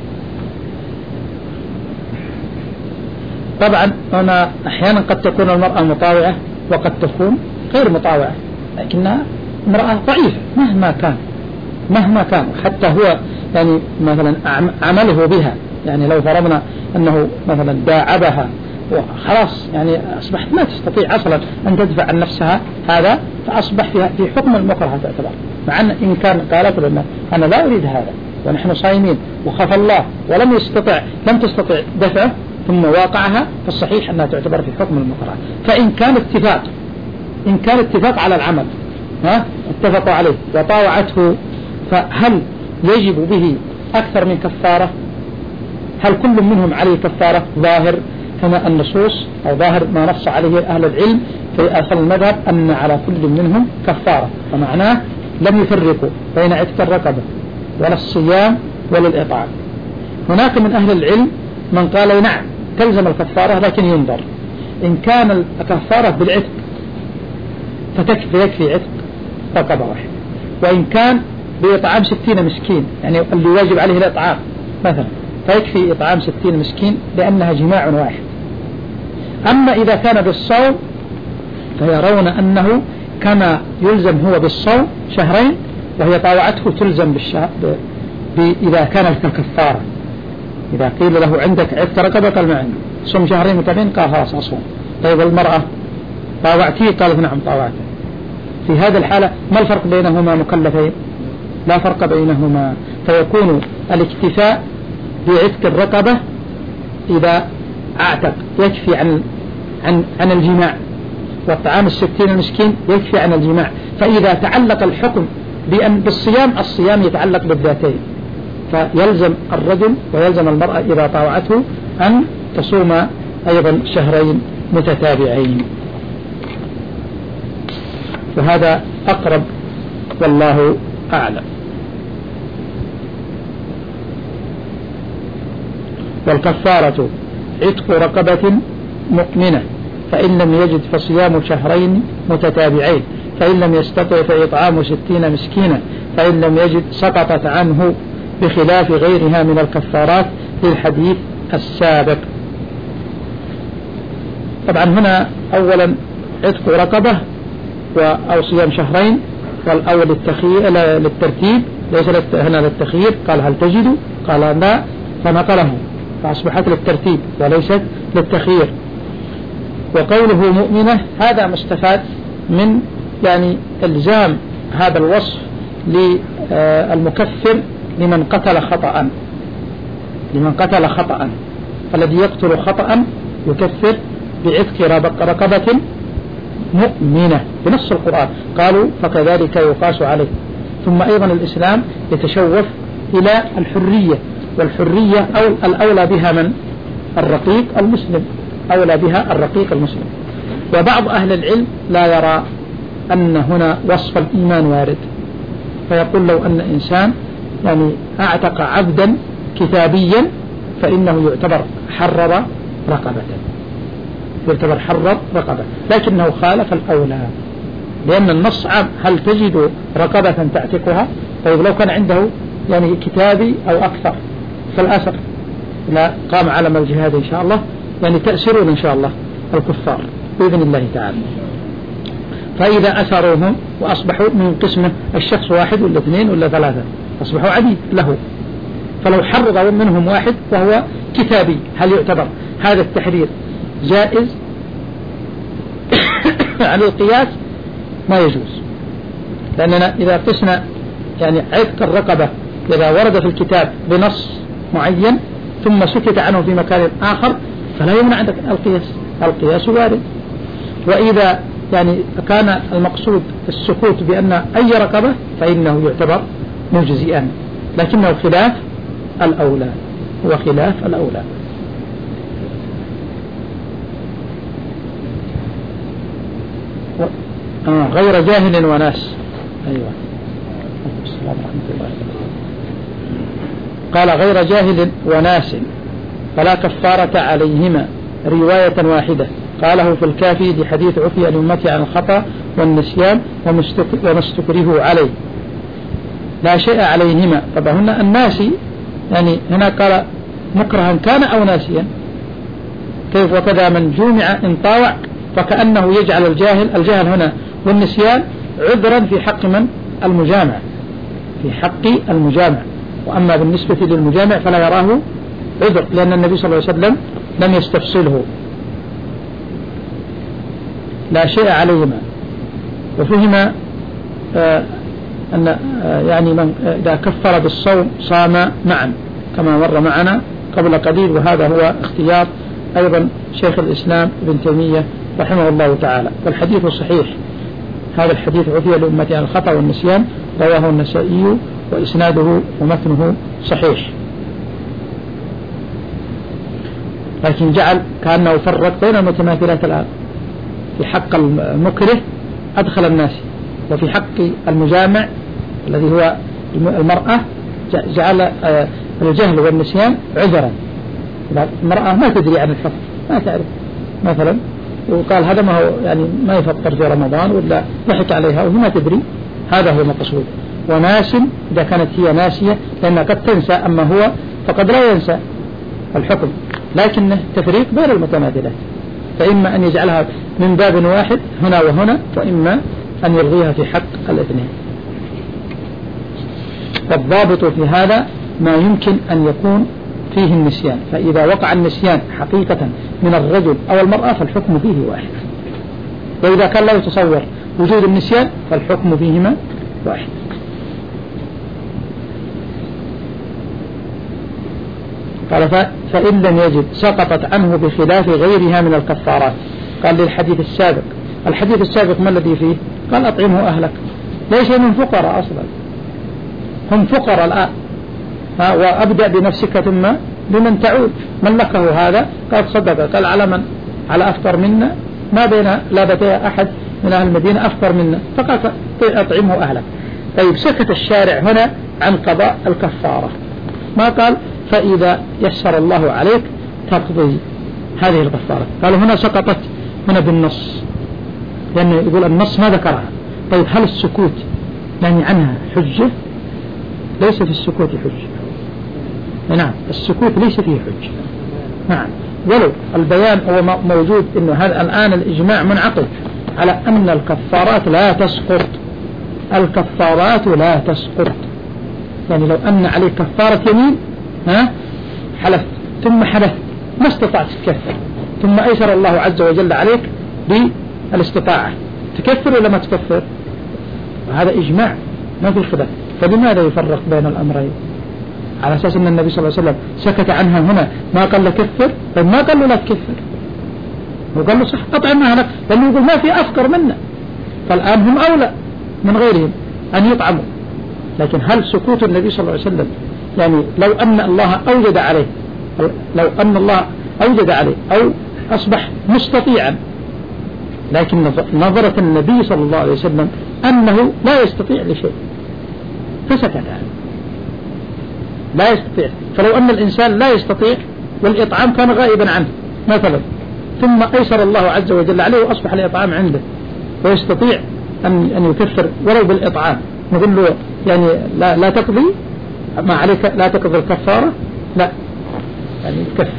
Speaker 1: طبعا هنا أحيانا قد تكون المرأة مطاوعة وقد تكون غير مطاوعة، لكنها امرأة ضعيفة مهما كان مهما كان حتى هو يعني مثلا عمله بها، يعني لو فرضنا أنه مثلا داعبها وخلاص يعني أصبحت ما تستطيع أصلا أن تدفع عن نفسها، هذا فأصبح في حكم المكره تعتبر، مع أن إن كان قالت لنا أنا لا أريد هذا ونحن صايمين وخاف الله ولم يستطع لم تستطع دفعه ثم واقعها، فالصحيح أنها تعتبر في حكم المكره. فإن كان اتفاق إن كان اتفاق على العمل ها اتفقوا عليه وطاوعته، فهل يجب به أكثر من كفارة؟ هل كل منهم عليه كفارة؟ ظاهر كما النصوص أو ظاهر ما نص عليه أهل العلم في أصل المذهب أن على كل منهم كفارة، ومعناه لم يفرقوا بين عتق الرقبة ولا الصيام ولا الإطعام. هناك من أهل العلم من قال نعم تلزم الكفارة، لكن ينظر إن كان الكفارة بالعتق فتكفي يكفي عتق رقبة واحد، وإن كان بإطعام ستين مسكين يعني اللي واجب عليه الإطعام مثلا فيكفي إطعام ستين مسكين لأنها جماع واحد. أما إذا كان بالصوم فيرون أنه كما يلزم هو بالصوم شهرين وهي طاوعته تلزم بالشهر إذا كان ككفارة. إذا قيل له عندك عتق رقبة قال ما عندي، صوم شهرين متابعين قال خلاص أصوم. طيب المرأة طاوعتيه قالت نعم طاوعته، في هذه الحالة ما الفرق بينهما مكلفين؟ لا فرق بينهما، فيكون الاكتفاء بعتق الرقبة إذا أعتق يكفي عن عن عن الجماع، والطعام الستين مسكين يكفي عن الجماع. فإذا تعلق الحكم بأن بالصيام الصيام يتعلق بالذاتين، فيلزم الرجل ويلزم المرأة إذا طاوعته أن تصوم أيضا شهرين متتابعين، وهذا أقرب والله أعلم. والكفارة عتق رقبة مؤمنة، فإن لم يجد فصيام شهرين متتابعين، فإن لم يستطع فإطعام ستين مسكينا، فإن لم يجد سقطت عنه بخلاف غيرها من الكفارات في الحديث السابق. طبعا هنا أولا عتق رقبة أو صيام شهرين، والأول للترتيب ليس هنا للتخيير، قال هل تجد؟ قال لا، فنقله فأصبحت للترتيب وليست للتخيير. وقوله مؤمنة هذا مستفاد من يعني إلزام هذا الوصف للمكفر لمن قتل خطأ لمن قتل خطأ فالذي يقتل خطأ يكفر بعتق رقبة مؤمنة بنص القرآن، قالوا فكذلك يقاس عليه. ثم أيضا الإسلام يتشوف إلى الحرية، والحرية أو الأولى بها من الرقيق المسلم أولى بها الرقيق المسلم. وبعض أهل العلم لا يرى أن هنا وصف الإيمان وارد، فيقول لو أن إنسان يعني أعتق عبدا كتابيا فإنه يعتبر حرر رقبة، يعتبر حرر رقبة، لكنه خالف الأولى، لأن النص عام هل تجد رقبة تعتقها؟ طيب لو كان عنده يعني كتابي أو أكثر فالأسر لا قام علم الجهاد إن شاء الله، يعني تأسرون إن شاء الله الكفار بإذن الله تعالى. فإذا أسروهم وأصبحوا من قسمه الشخص واحد ولا اثنين ولا ثلاثة أصبحوا عبيد له، فلو حرر منهم واحد وهو كتابي هل يعتبر هذا التحرير جائز على القياس؟ ما يجوز، لأننا إذا قسنا يعني عتق الرقبة إذا ورد في الكتاب بنص معين ثم سكت عنه في مكان آخر فلا يمنع عندك القياس، القياس وارد. وإذا يعني كان المقصود السكوت بأن أي رقبة فإنه يعتبر مجزئا، لكنه خلاف الأولى، هو خلاف الأولى. آه غير جاهل وناس. أيوة. السلام ورحمة الله. قال غير جاهل وناس فلا كفارة عليهما رواية واحدة، قاله في الكافي لحديث عفي الأمة عن الخطأ والنسيان وما استكرهوا عليه، لا شيء عليهما. طبعا هنا الناسي يعني هنا قال مكرها كان أو ناسيا، كيف وكذا من جمع إن طاوع، فكأنه يجعل الجاهل الجهل هنا والنسيان عذرا في حق من؟ المجامع، في حق المجامع. وأما بالنسبة للمجامع فلا يراه عذر، لأن النبي صلى الله عليه وسلم لم يستفصله. لا شيء عليهما. وفهم آه أن آه يعني من آه إذا كفر بالصوم صام معا كما مر معنا قبل قليل، وهذا هو اختيار أيضا شيخ الإسلام ابن تيمية رحمه الله تعالى. والحديث صحيح، هذا الحديث عفي الأمة عن الخطأ والنسيان، رواه النسائي وإسناده ومتنه صحيح، لكن جعل كأنه فرق بين المتماثلات الآن. في حق المكره أدخل الناس، وفي حق المجامع الذي هو المرأة جعل الجهل والنسيان عذرا. المرأة ما تدري عن الحكم، ما تعرف مثلا، وقال هذا ما هو يعني ما يفطر في رمضان ولا ضحك عليها وهي ما تدري، هذا هو المقصود. وناس إذا كانت هي ناسية لأنها قد تنسى، أما هو فقد لا ينسى الحكم، لكنه تفريق بين المتماثلات، فإما أن يجعلها من باب واحد هنا وهنا، وإما أن يلغيها في حق الاثنين. والضابط في هذا ما يمكن أن يكون فيه النسيان، فإذا وقع النسيان حقيقة من الرجل أو المرأة فالحكم فيه واحد، وإذا كان لا يتصور وجود النسيان فالحكم فيهما واحد. قال فإن لم يجد سقطت عنه بخلاف غيرها من الكفارات. قال للحديث السابق، الحديث السابق ما الذي فيه؟ قال أطعمه أهلك، ليس من فقراء أصلا، هم فقراء الآن، وأبدأ بنفسك ثم بمن تعود. من لكه هذا؟ قال صدق. قال على من؟ على أفقر منا، ما بين لابتي أحد من أهل المدينة أفقر منا، فقال أطعمه أهلك. طيب سكت الشارع هنا عن قضاء الكفارة، ما قال فإذا يسر الله عليك تقضي هذه الكفارة. قالوا هنا سقطت هنا بالنص، لأنه يقول النص ما ذكرها. طيب هل السكوت يعني عنها حجة؟ ليس في السكوت حجة. نعم السكوت ليس فيه حجة. نعم ولو البيان هو موجود، إنه هذا الآن الإجماع منعقد على أن الكفارات لا تسقط، الكفارات لا تسقط. يعني لو أن عليك كفارة يمين ها حلفت ثم حلفت ما استطعت تكفر، ثم أيسر الله عز وجل عليك بالاستطاعة، تكفر ولا ما تكفر؟ هذا إجماع ما في خلاف. فلماذا يفرق بين الأمرين؟ على أساس أن النبي صلى الله عليه وسلم سكت عنها هنا، ما قال له كفر، طيب ما قال له لا تكفر، وقال له صح أطعمها لك، لأنه يقول ما في أفقر منا، فالآن هم أولى من غيرهم أن يطعموا. لكن هل سكوت النبي صلى الله عليه وسلم يعني لو أن الله أوجد عليه، لو أن الله أوجد عليه أو أصبح مستطيعا، لكن نظرة النبي صلى الله عليه وسلم أنه لا يستطيع لشيء فسكت عنه، لا يستطيع. فلو أن الإنسان لا يستطيع والإطعام كان غائبا عنه مثلا، ثم أيسر الله عز وجل عليه وأصبح الإطعام عنده ويستطيع أن أن يكفر ولو بالإطعام، نقول له يعني لا لا تقضي ما عليك، لا تقضي الكفارة، لا يعني يكفر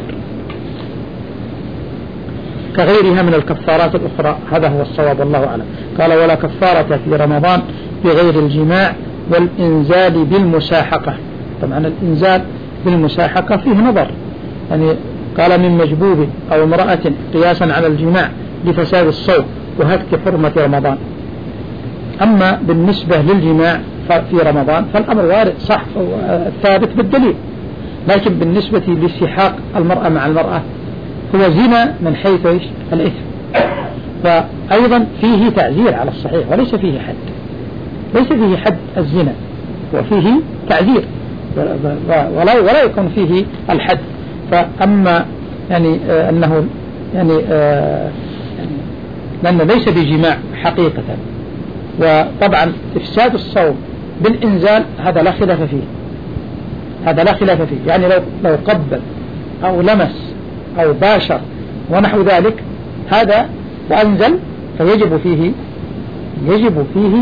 Speaker 1: كغيرها من الكفارات الأخرى. هذا هو الصواب والله أعلم. قال ولا كفارة في رمضان بغير الجماع والإنزال بالمساحقة. طبعا الإنزال بالمساحقة فيه نظر، يعني قال من مجبوب أو امرأة قياسا على الجماع لفساد الصوم وهتك حرمة رمضان. أما بالنسبة للجماع في رمضان فالأمر وارد صح ثابت بالدليل، لكن بالنسبة لسحاق المرأة مع المرأة هو زنا من حيث الإثم، فأيضا فيه تعزير على الصحيح وليس فيه حد، ليس فيه حد الزنا وفيه تعزير ولا ولا يكون فيه الحد. فأما يعني آه أنه يعني آه لأنه ليس بجماع حقيقة، وطبعا إفساد الصوم بالإنزال هذا لا خلاف فيه، هذا لا خلاف فيه. يعني لو لو قبل أو لمس أو باشر ونحو ذلك هذا وأنزل فيجب فيه يجب فيه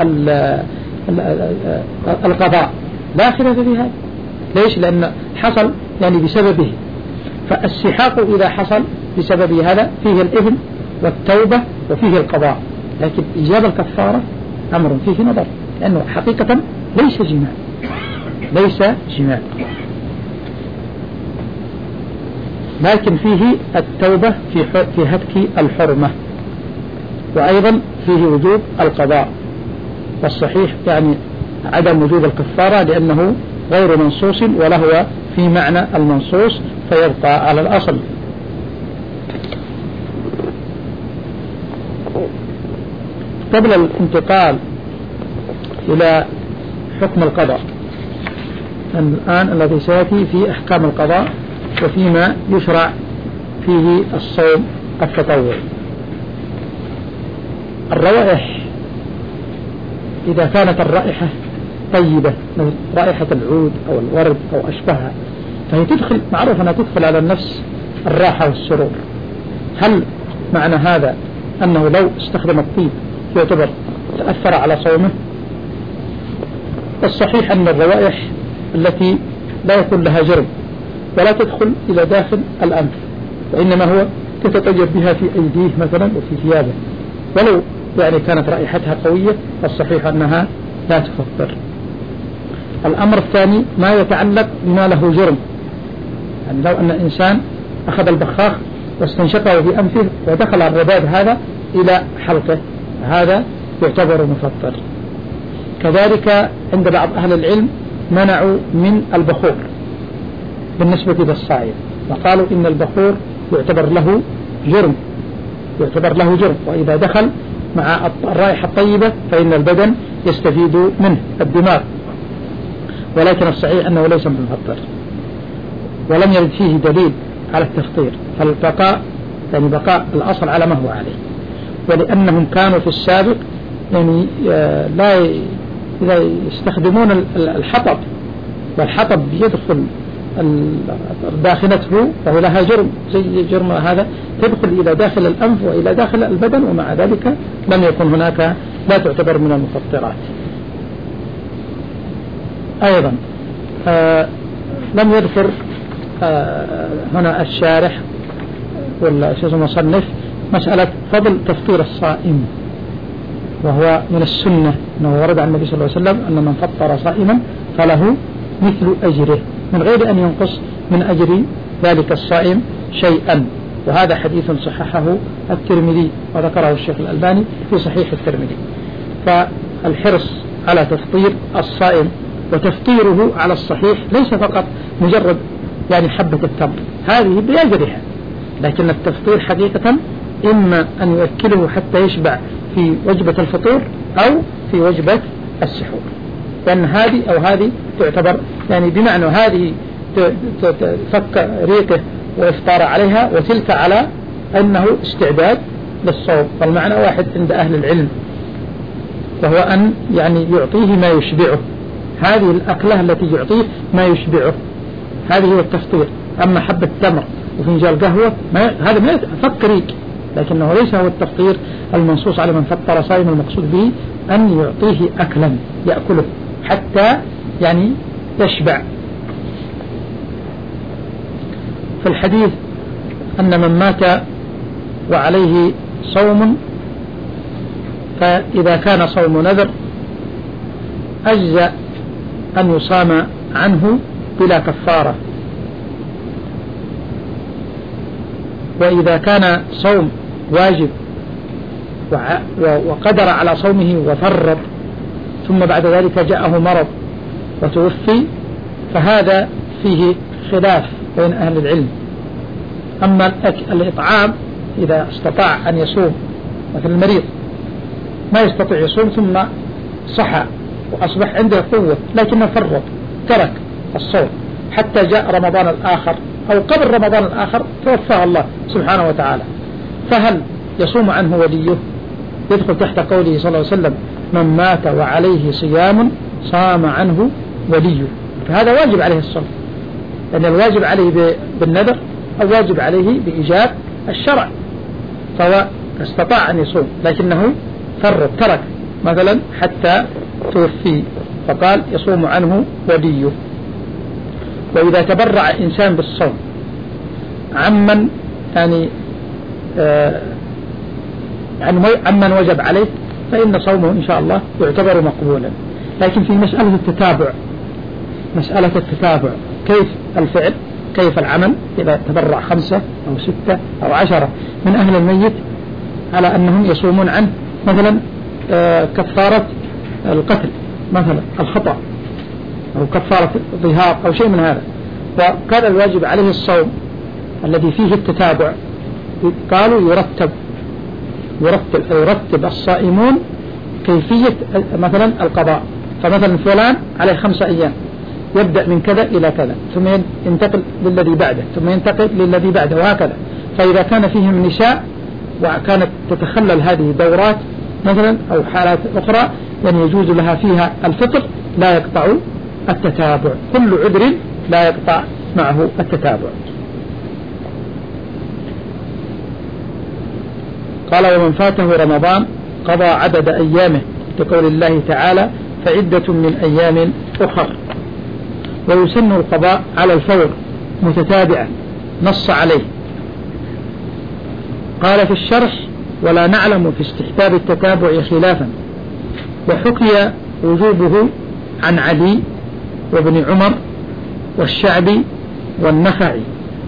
Speaker 1: القضاء، لا خلاف في هذا. ليش؟ لأن حصل يعني بسببه، فالسحاق إذا حصل بسبب هذا فيه الإثم والتوبة وفيه القضاء، لكن إيجاب الكفارة أمر فيه نظر، لأنه حقيقة ليس جماع، ليس جماع، لكن فيه التوبة في في هتك الحرمة، وأيضا فيه وجوب القضاء. والصحيح يعني عدم وجوب الكفارة لأنه غير منصوص وله في معنى المنصوص فيبقى على الأصل. قبل الانتقال إلى حكم القضاء الآن الذي سيأتي في أحكام القضاء وفيما يشرع فيه الصوم التطوعي. الروائح إذا كانت الرائحة طيبة مثل رائحة العود أو الورد أو أشبهها فهي تدخل، معروف أنها تدخل على النفس الراحة والسرور. هل معنى هذا أنه لو استخدم الطيب يعتبر تأثر على صومه؟ الصحيح أن الروائح التي لا يكون لها جرم ولا تدخل إلى داخل الأنف، وإنما هو تتطيب بها في أيديه مثلا وفي ثيابه، ولو يعني كانت رائحتها قوية فالصحيح أنها لا تفطر. الأمر الثاني ما يتعلق بما له جرم، يعني لو أن إنسان أخذ البخاخ واستنشقه في أنفه ودخل الرذاذ هذا إلى حلقه هذا يعتبر مفطر. كذلك عند بعض أهل العلم منعوا من البخور بالنسبة للصائم، وقالوا إن البخور يعتبر له جرم، يعتبر له جرم، وإذا دخل مع الرائحة الطيبة فإن البدن يستفيد منه الدماغ، ولكن الصحيح أنه ليس مفطر ولم يرد فيه دليل على التفطير، فالبقاء يعني بقاء الأصل على ما هو عليه. ولأنهم كانوا في السابق يعني لا يستخدمون الحطب، والحطب يدخل داخلته فهو لها جرم زي جرم هذا تدخل إلى داخل الأنف وإلى داخل البدن، ومع ذلك لم يكن هناك، لا تعتبر من المفطرات. أيضا آه لم يذكر آه هنا الشارح ولا شيخ المصنف مسألة فضل تفطير الصائم، وهو من السنة أنه ورد عن النبي صلى الله عليه وسلم أن من فطر صائما فله مثل أجره من غير أن ينقص من أجر ذلك الصائم شيئا، وهذا حديث صححه الترمذي وذكره الشيخ الألباني في صحيح الترمذي. فالحرص على تفطير الصائم وتفطيره على الصحيح ليس فقط مجرد يعني حبة التمر، هذه بأجرها، لكن التفطير حقيقة إما أن يؤكله حتى يشبع في وجبة الفطور أو في وجبة السحور، لأن هذه أو هذه تعتبر يعني بمعنى هذه تفك ريقه وإفطار عليها، وتلك على أنه استعداد للصوم، والمعنى واحد عند أهل العلم، وهو أن يعني يعطيه ما يشبعه، هذه الأكلة التي يعطيه ما يشبعه، هذه هو التفطير. أما حبة تمر وفنجان قهوة ما هذا ما فكر، لكنه ليس هو التفطير المنصوص على من فطر صائم. المقصود به أن يعطيه أكلا يأكله حتى يعني يشبع. في الحديث أن من مات وعليه صوم فإذا كان صوم نذر أجزأ أن يصام عنه بلا كفارة، وإذا كان صوم واجب وقدر على صومه وفرط ثم بعد ذلك جاءه مرض وتوفي فهذا فيه خلاف بين أهل العلم. أما الإطعام إذا استطاع أن يصوم، مثل المريض ما يستطيع يصوم ثم صحى وأصبح عنده قوة لكنه فرط ترك الصوم حتى جاء رمضان الآخر أو قبل رمضان الآخر توفاه الله سبحانه وتعالى، فهل يصوم عنه وليه؟ يدخل تحت قوله صلى الله عليه وسلم من مات وعليه صيام صام عنه وليه، فهذا واجب عليه الصوم، لأن الواجب عليه بالنذر أو واجب عليه بإيجاب الشرع، فهو استطاع أن يصوم لكنه فرط ترك مثلا حتى توفي فقال يصوم عنه وليه. وإذا تبرع إنسان بالصوم عمن يعني آه عمن وجب عليه فإن صومه إن شاء الله يعتبر مقبولا. لكن في مسألة التتابع، مسألة التتابع كيف الفعل كيف العمل إذا تبرع خمسة أو ستة أو عشرة من أهل الميت على أنهم يصومون عنه مثلا آه كفارة القتل مثلا الخطأ أو كفارة ظهار أو شيء من هذا، وكان الواجب عليه الصوم الذي فيه التتابع، قالوا يرتب يرتب يرتب الصائمون كيفية مثلا القضاء، فمثلا فلان عليه خمسة أيام يبدأ من كذا إلى كذا ثم ينتقل للذي بعده ثم ينتقل للذي بعده وهكذا. فإذا كان فيهم نساء وكانت تتخلل هذه دورات مثلا أو حالات أخرى يعني يجوز لها فيها الفطر لا يقطع التتابع، كل عذر لا يقطع معه التتابع. قال ومن فاته رمضان قضى عدد أيامه لقول الله تعالى فعدة من أيام أخر. ويسن القضاء على الفور متتابعا نص عليه. قال في الشرح ولا نعلم في استحباب التتابع خلافا، وحكي وجوبه عن علي وابن عمر والشعبي والنخعي،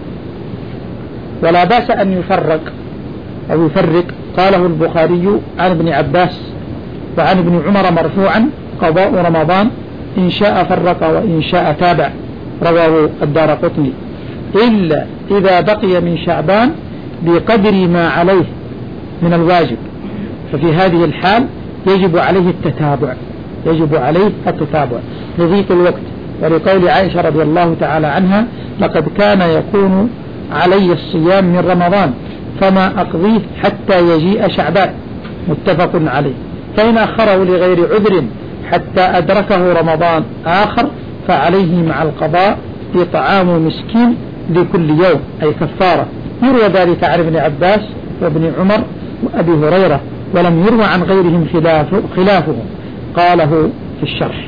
Speaker 1: ولا بأس أن يفرق أو يفرق. قاله البخاري عن ابن عباس وعن ابن عمر مرفوعا قضاء رمضان إن شاء فرق وإن شاء تابع، رواه الدارقطني، إلا إذا بقي من شعبان بقدر ما عليه من الواجب، ففي هذه الحال يجب عليه التتابع يجب عليه التتابع لضيق الوقت، ولقول عائشة رضي الله تعالى عنها لقد كان يكون علي الصيام من رمضان فما أقضيه حتى يجيء شعبان، متفق عليه. فإن أخره لغير عذر حتى أدركه رمضان آخر فعليه مع القضاء إطعام مسكين لكل يوم أي كفارة. يروى ذلك عن ابن عباس وابن عمر وأبي هريرة، ولم يروى عن غيرهم خلافه, خلافه قاله في الشرح.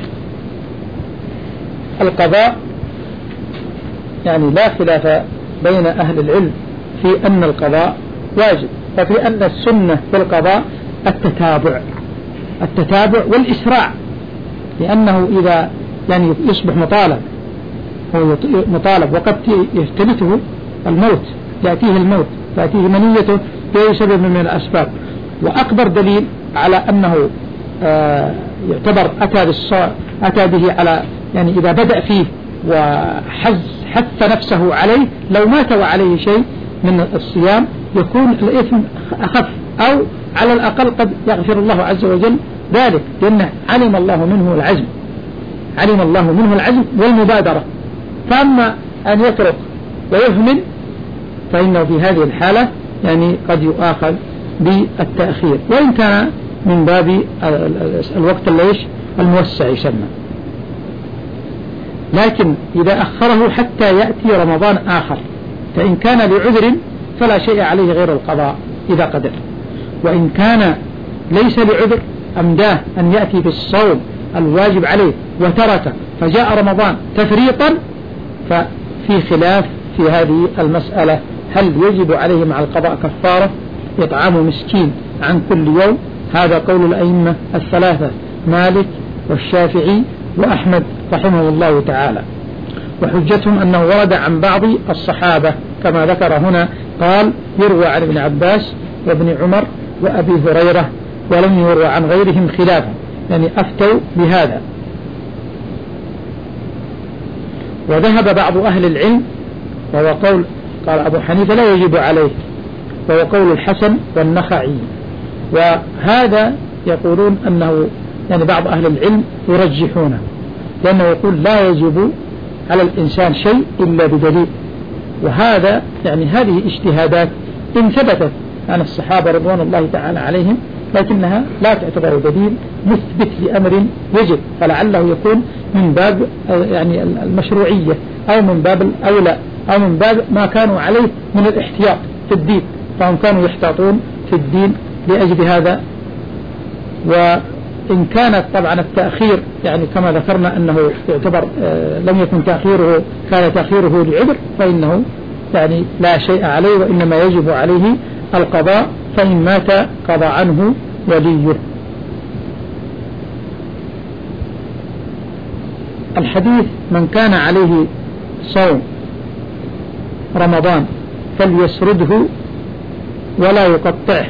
Speaker 1: القضاء يعني لا خلاف بين أهل العلم في أن القضاء واجب، وفي أن السنة في القضاء التتابع التتابع والإسراع، لأنه إذا يعني يصبح مطالب هو مطالب وقد يفتلته الموت، يأتيه الموت يأتيه منيته بأي سبب من الأسباب. وأكبر دليل على أنه آه يعتبر أتى, أتى به على يعني إذا بدأ فيه وحز حث نفسه عليه لو مات وعليه شيء من الصيام يكون الإثم أخف، أو على الأقل قد يغفر الله عز وجل ذلك، لأن علم الله منه العزم علم الله منه العزم والمبادرة. فأما أن يترك ويهمل فإنه في هذه الحالة يعني قد يؤاخذ بالتأخير، وإن كان من باب الوقت الليش الموسع يسمى. لكن إذا أخره حتى يأتي رمضان آخر فإن كان لعذر فلا شيء عليه غير القضاء إذا قدر، وإن كان ليس لعذر أمداه أن يأتي بالصوم الواجب عليه وترك فجاء رمضان تفريطا، ففي خلاف في هذه المسألة، هل يجب عليه مع القضاء كفارة إطعام مسكين عن كل يوم؟ هذا قول الأئمة الثلاثة مالك والشافعي وأحمد رحمه الله تعالى. وحجتهم أنه ورد عن بعض الصحابة كما ذكر هنا، قال يروى عن ابن عباس وابن عمر وأبي هريرة ولم يروى عن غيرهم خلافا، يعني أفتوا بهذا. وذهب بعض أهل العلم، وهو قول قال أبو حنيفة لا يجب عليه، وهو قول الحسن والنخعي، وهذا يقولون أنه يعني بعض أهل العلم يرجحونه، لأنه يقول لا يجب على الإنسان شيء إلا بدليل، وهذا يعني هذه اجتهادات إن ثبتت عن الصحابة رضوان الله تعالى عليهم، لكنها لا تعتبر دليل مثبت لأمر يجب، فلعله يكون من باب يعني المشروعية أو من باب الأولى أو من باب ما كانوا عليه من الاحتياط في الدين، فهم كانوا يحتاطون في الدين لأجل هذا. وإن كانت طبعا التأخير يعني كما ذكرنا أنه يعتبر آه لم يكن تأخيره كان تأخيره لعذر، فإنه يعني لا شيء عليه، وإنما يجب عليه القضاء، فإن مات قضى عنه وليه. الحديث من كان عليه صوم رمضان فليسرده ولا يقطعه،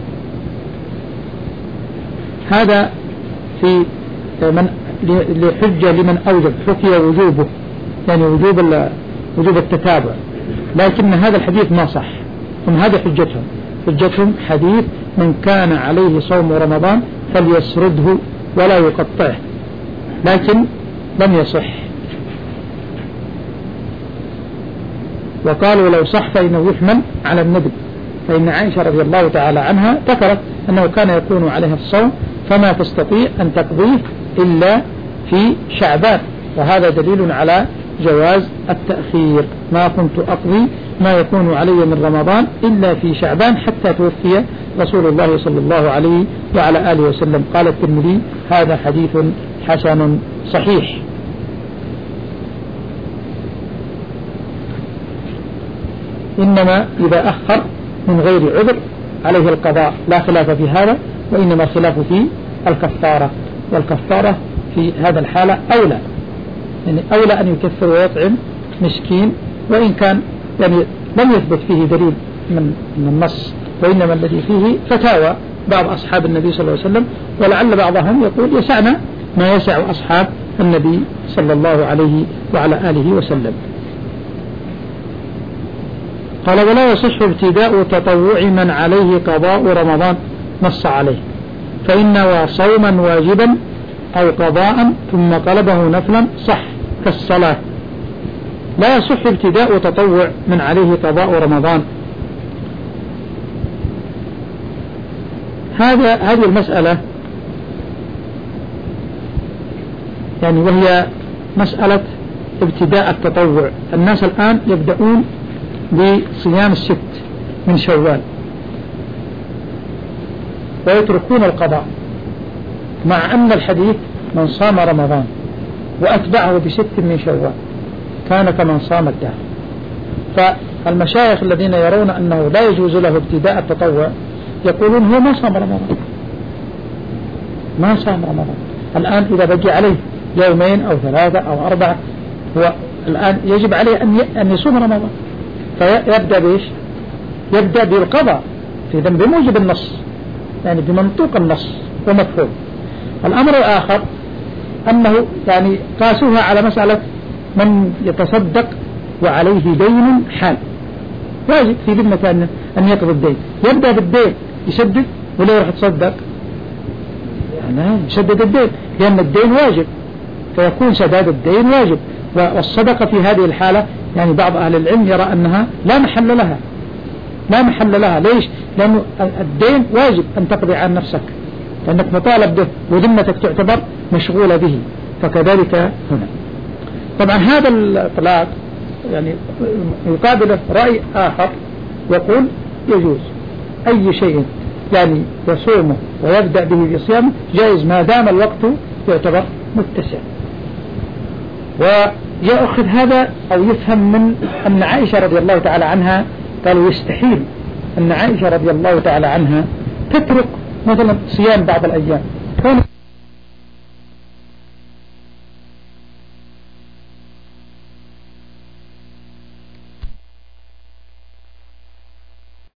Speaker 1: هذا في من لحجة لمن أوجب، حكي وجوبه يعني وجوب وجوب التتابع، لكن هذا الحديث ما صح، هم هذا حجتهم حجتهم حديث من كان عليه صوم رمضان فليسرده ولا يقطعه، لكن لم يصح. وقالوا لو صح فإنه يحمل على الندب، فإن عائشة رضي الله تعالى عنها ذكرت أنه كان يكون عليها الصوم فما تستطيع أن تقضيه إلا في شعبان، وهذا دليل على جواز التأخير. ما كنت أقضي ما يكون علي من رمضان إلا في شعبان حتى توفي رسول الله صلى الله عليه وعلى آله وسلم. قال الترمذي هذا حديث حسن صحيح. إنما إذا أخر من غير عذر عليه القضاء، لا خلاف في هذا، وإنما الخلاف في الكفارة، والكفارة في هذا الحالة أولى، يعني أولى أن يكفر ويطعم مسكين، وإن كان يعني لم يثبت فيه دليل من, من النص، وإنما الذي فيه فتاوى بعض أصحاب النبي صلى الله عليه وسلم، ولعل بعضهم يقول يسعنا ما يسع أصحاب النبي صلى الله عليه وعلى آله وسلم. قال ولا يصح ابتداء تطوع من عليه قضاء رمضان نص عليه، فإن نوى صوما واجبا أو قضاء ثم قلبه نفلا صح كالصلاة. لا يصح ابتداء تطوع من عليه قضاء رمضان. هذا هذه المسألة يعني وهي مسألة ابتداء التطوع. الناس الآن يبدأون بصيام الست من شوال ويتركون القضاء، مع أن الحديث من صام رمضان وأتبعه بست من شوال كان كمن صام الدهر. فالمشايخ الذين يرون أنه لا يجوز له ابتداء التطوع يقولون هو ما صام رمضان، ما صام رمضان. الآن إذا بقي عليه يومين أو ثلاثة أو أربعة، هو الآن يجب عليه أن يصوم رمضان، فيبدأ بإيش؟ يبدأ بالقضاء في ذنب بموجب النص، يعني بمنطوق النص ومفهوم. الأمر الآخر أنه يعني قاسوها على مسألة من يتصدق وعليه دين حال، واجب في ذمة أن يقضي الدين، يبدأ بالدين يسدد ولا يروح يتصدق؟ يعني يسدد الدين لأن الدين واجب، فيكون سداد الدين واجب. والصدقة في هذه الحالة يعني بعض أهل العلم يرى أنها لا محل لها، لا محل لها. ليش؟ لأن الدين واجب أن تقضي عن نفسك، لأنك مطالب به وذمتك تعتبر مشغولة به، فكذلك هنا. طبعا هذا الإطلاق يعني يقابله رأي آخر يقول يجوز أي شيء يعني يصومه ويبدأ به في صيامه جائز ما دام الوقت يعتبر متسع. ويأخذ هذا أو يفهم من أن عائشة رضي الله تعالى عنها قالوا يستحيل أن عائشة رضي الله تعالى عنها تترك مثلا صيام بعض الأيام.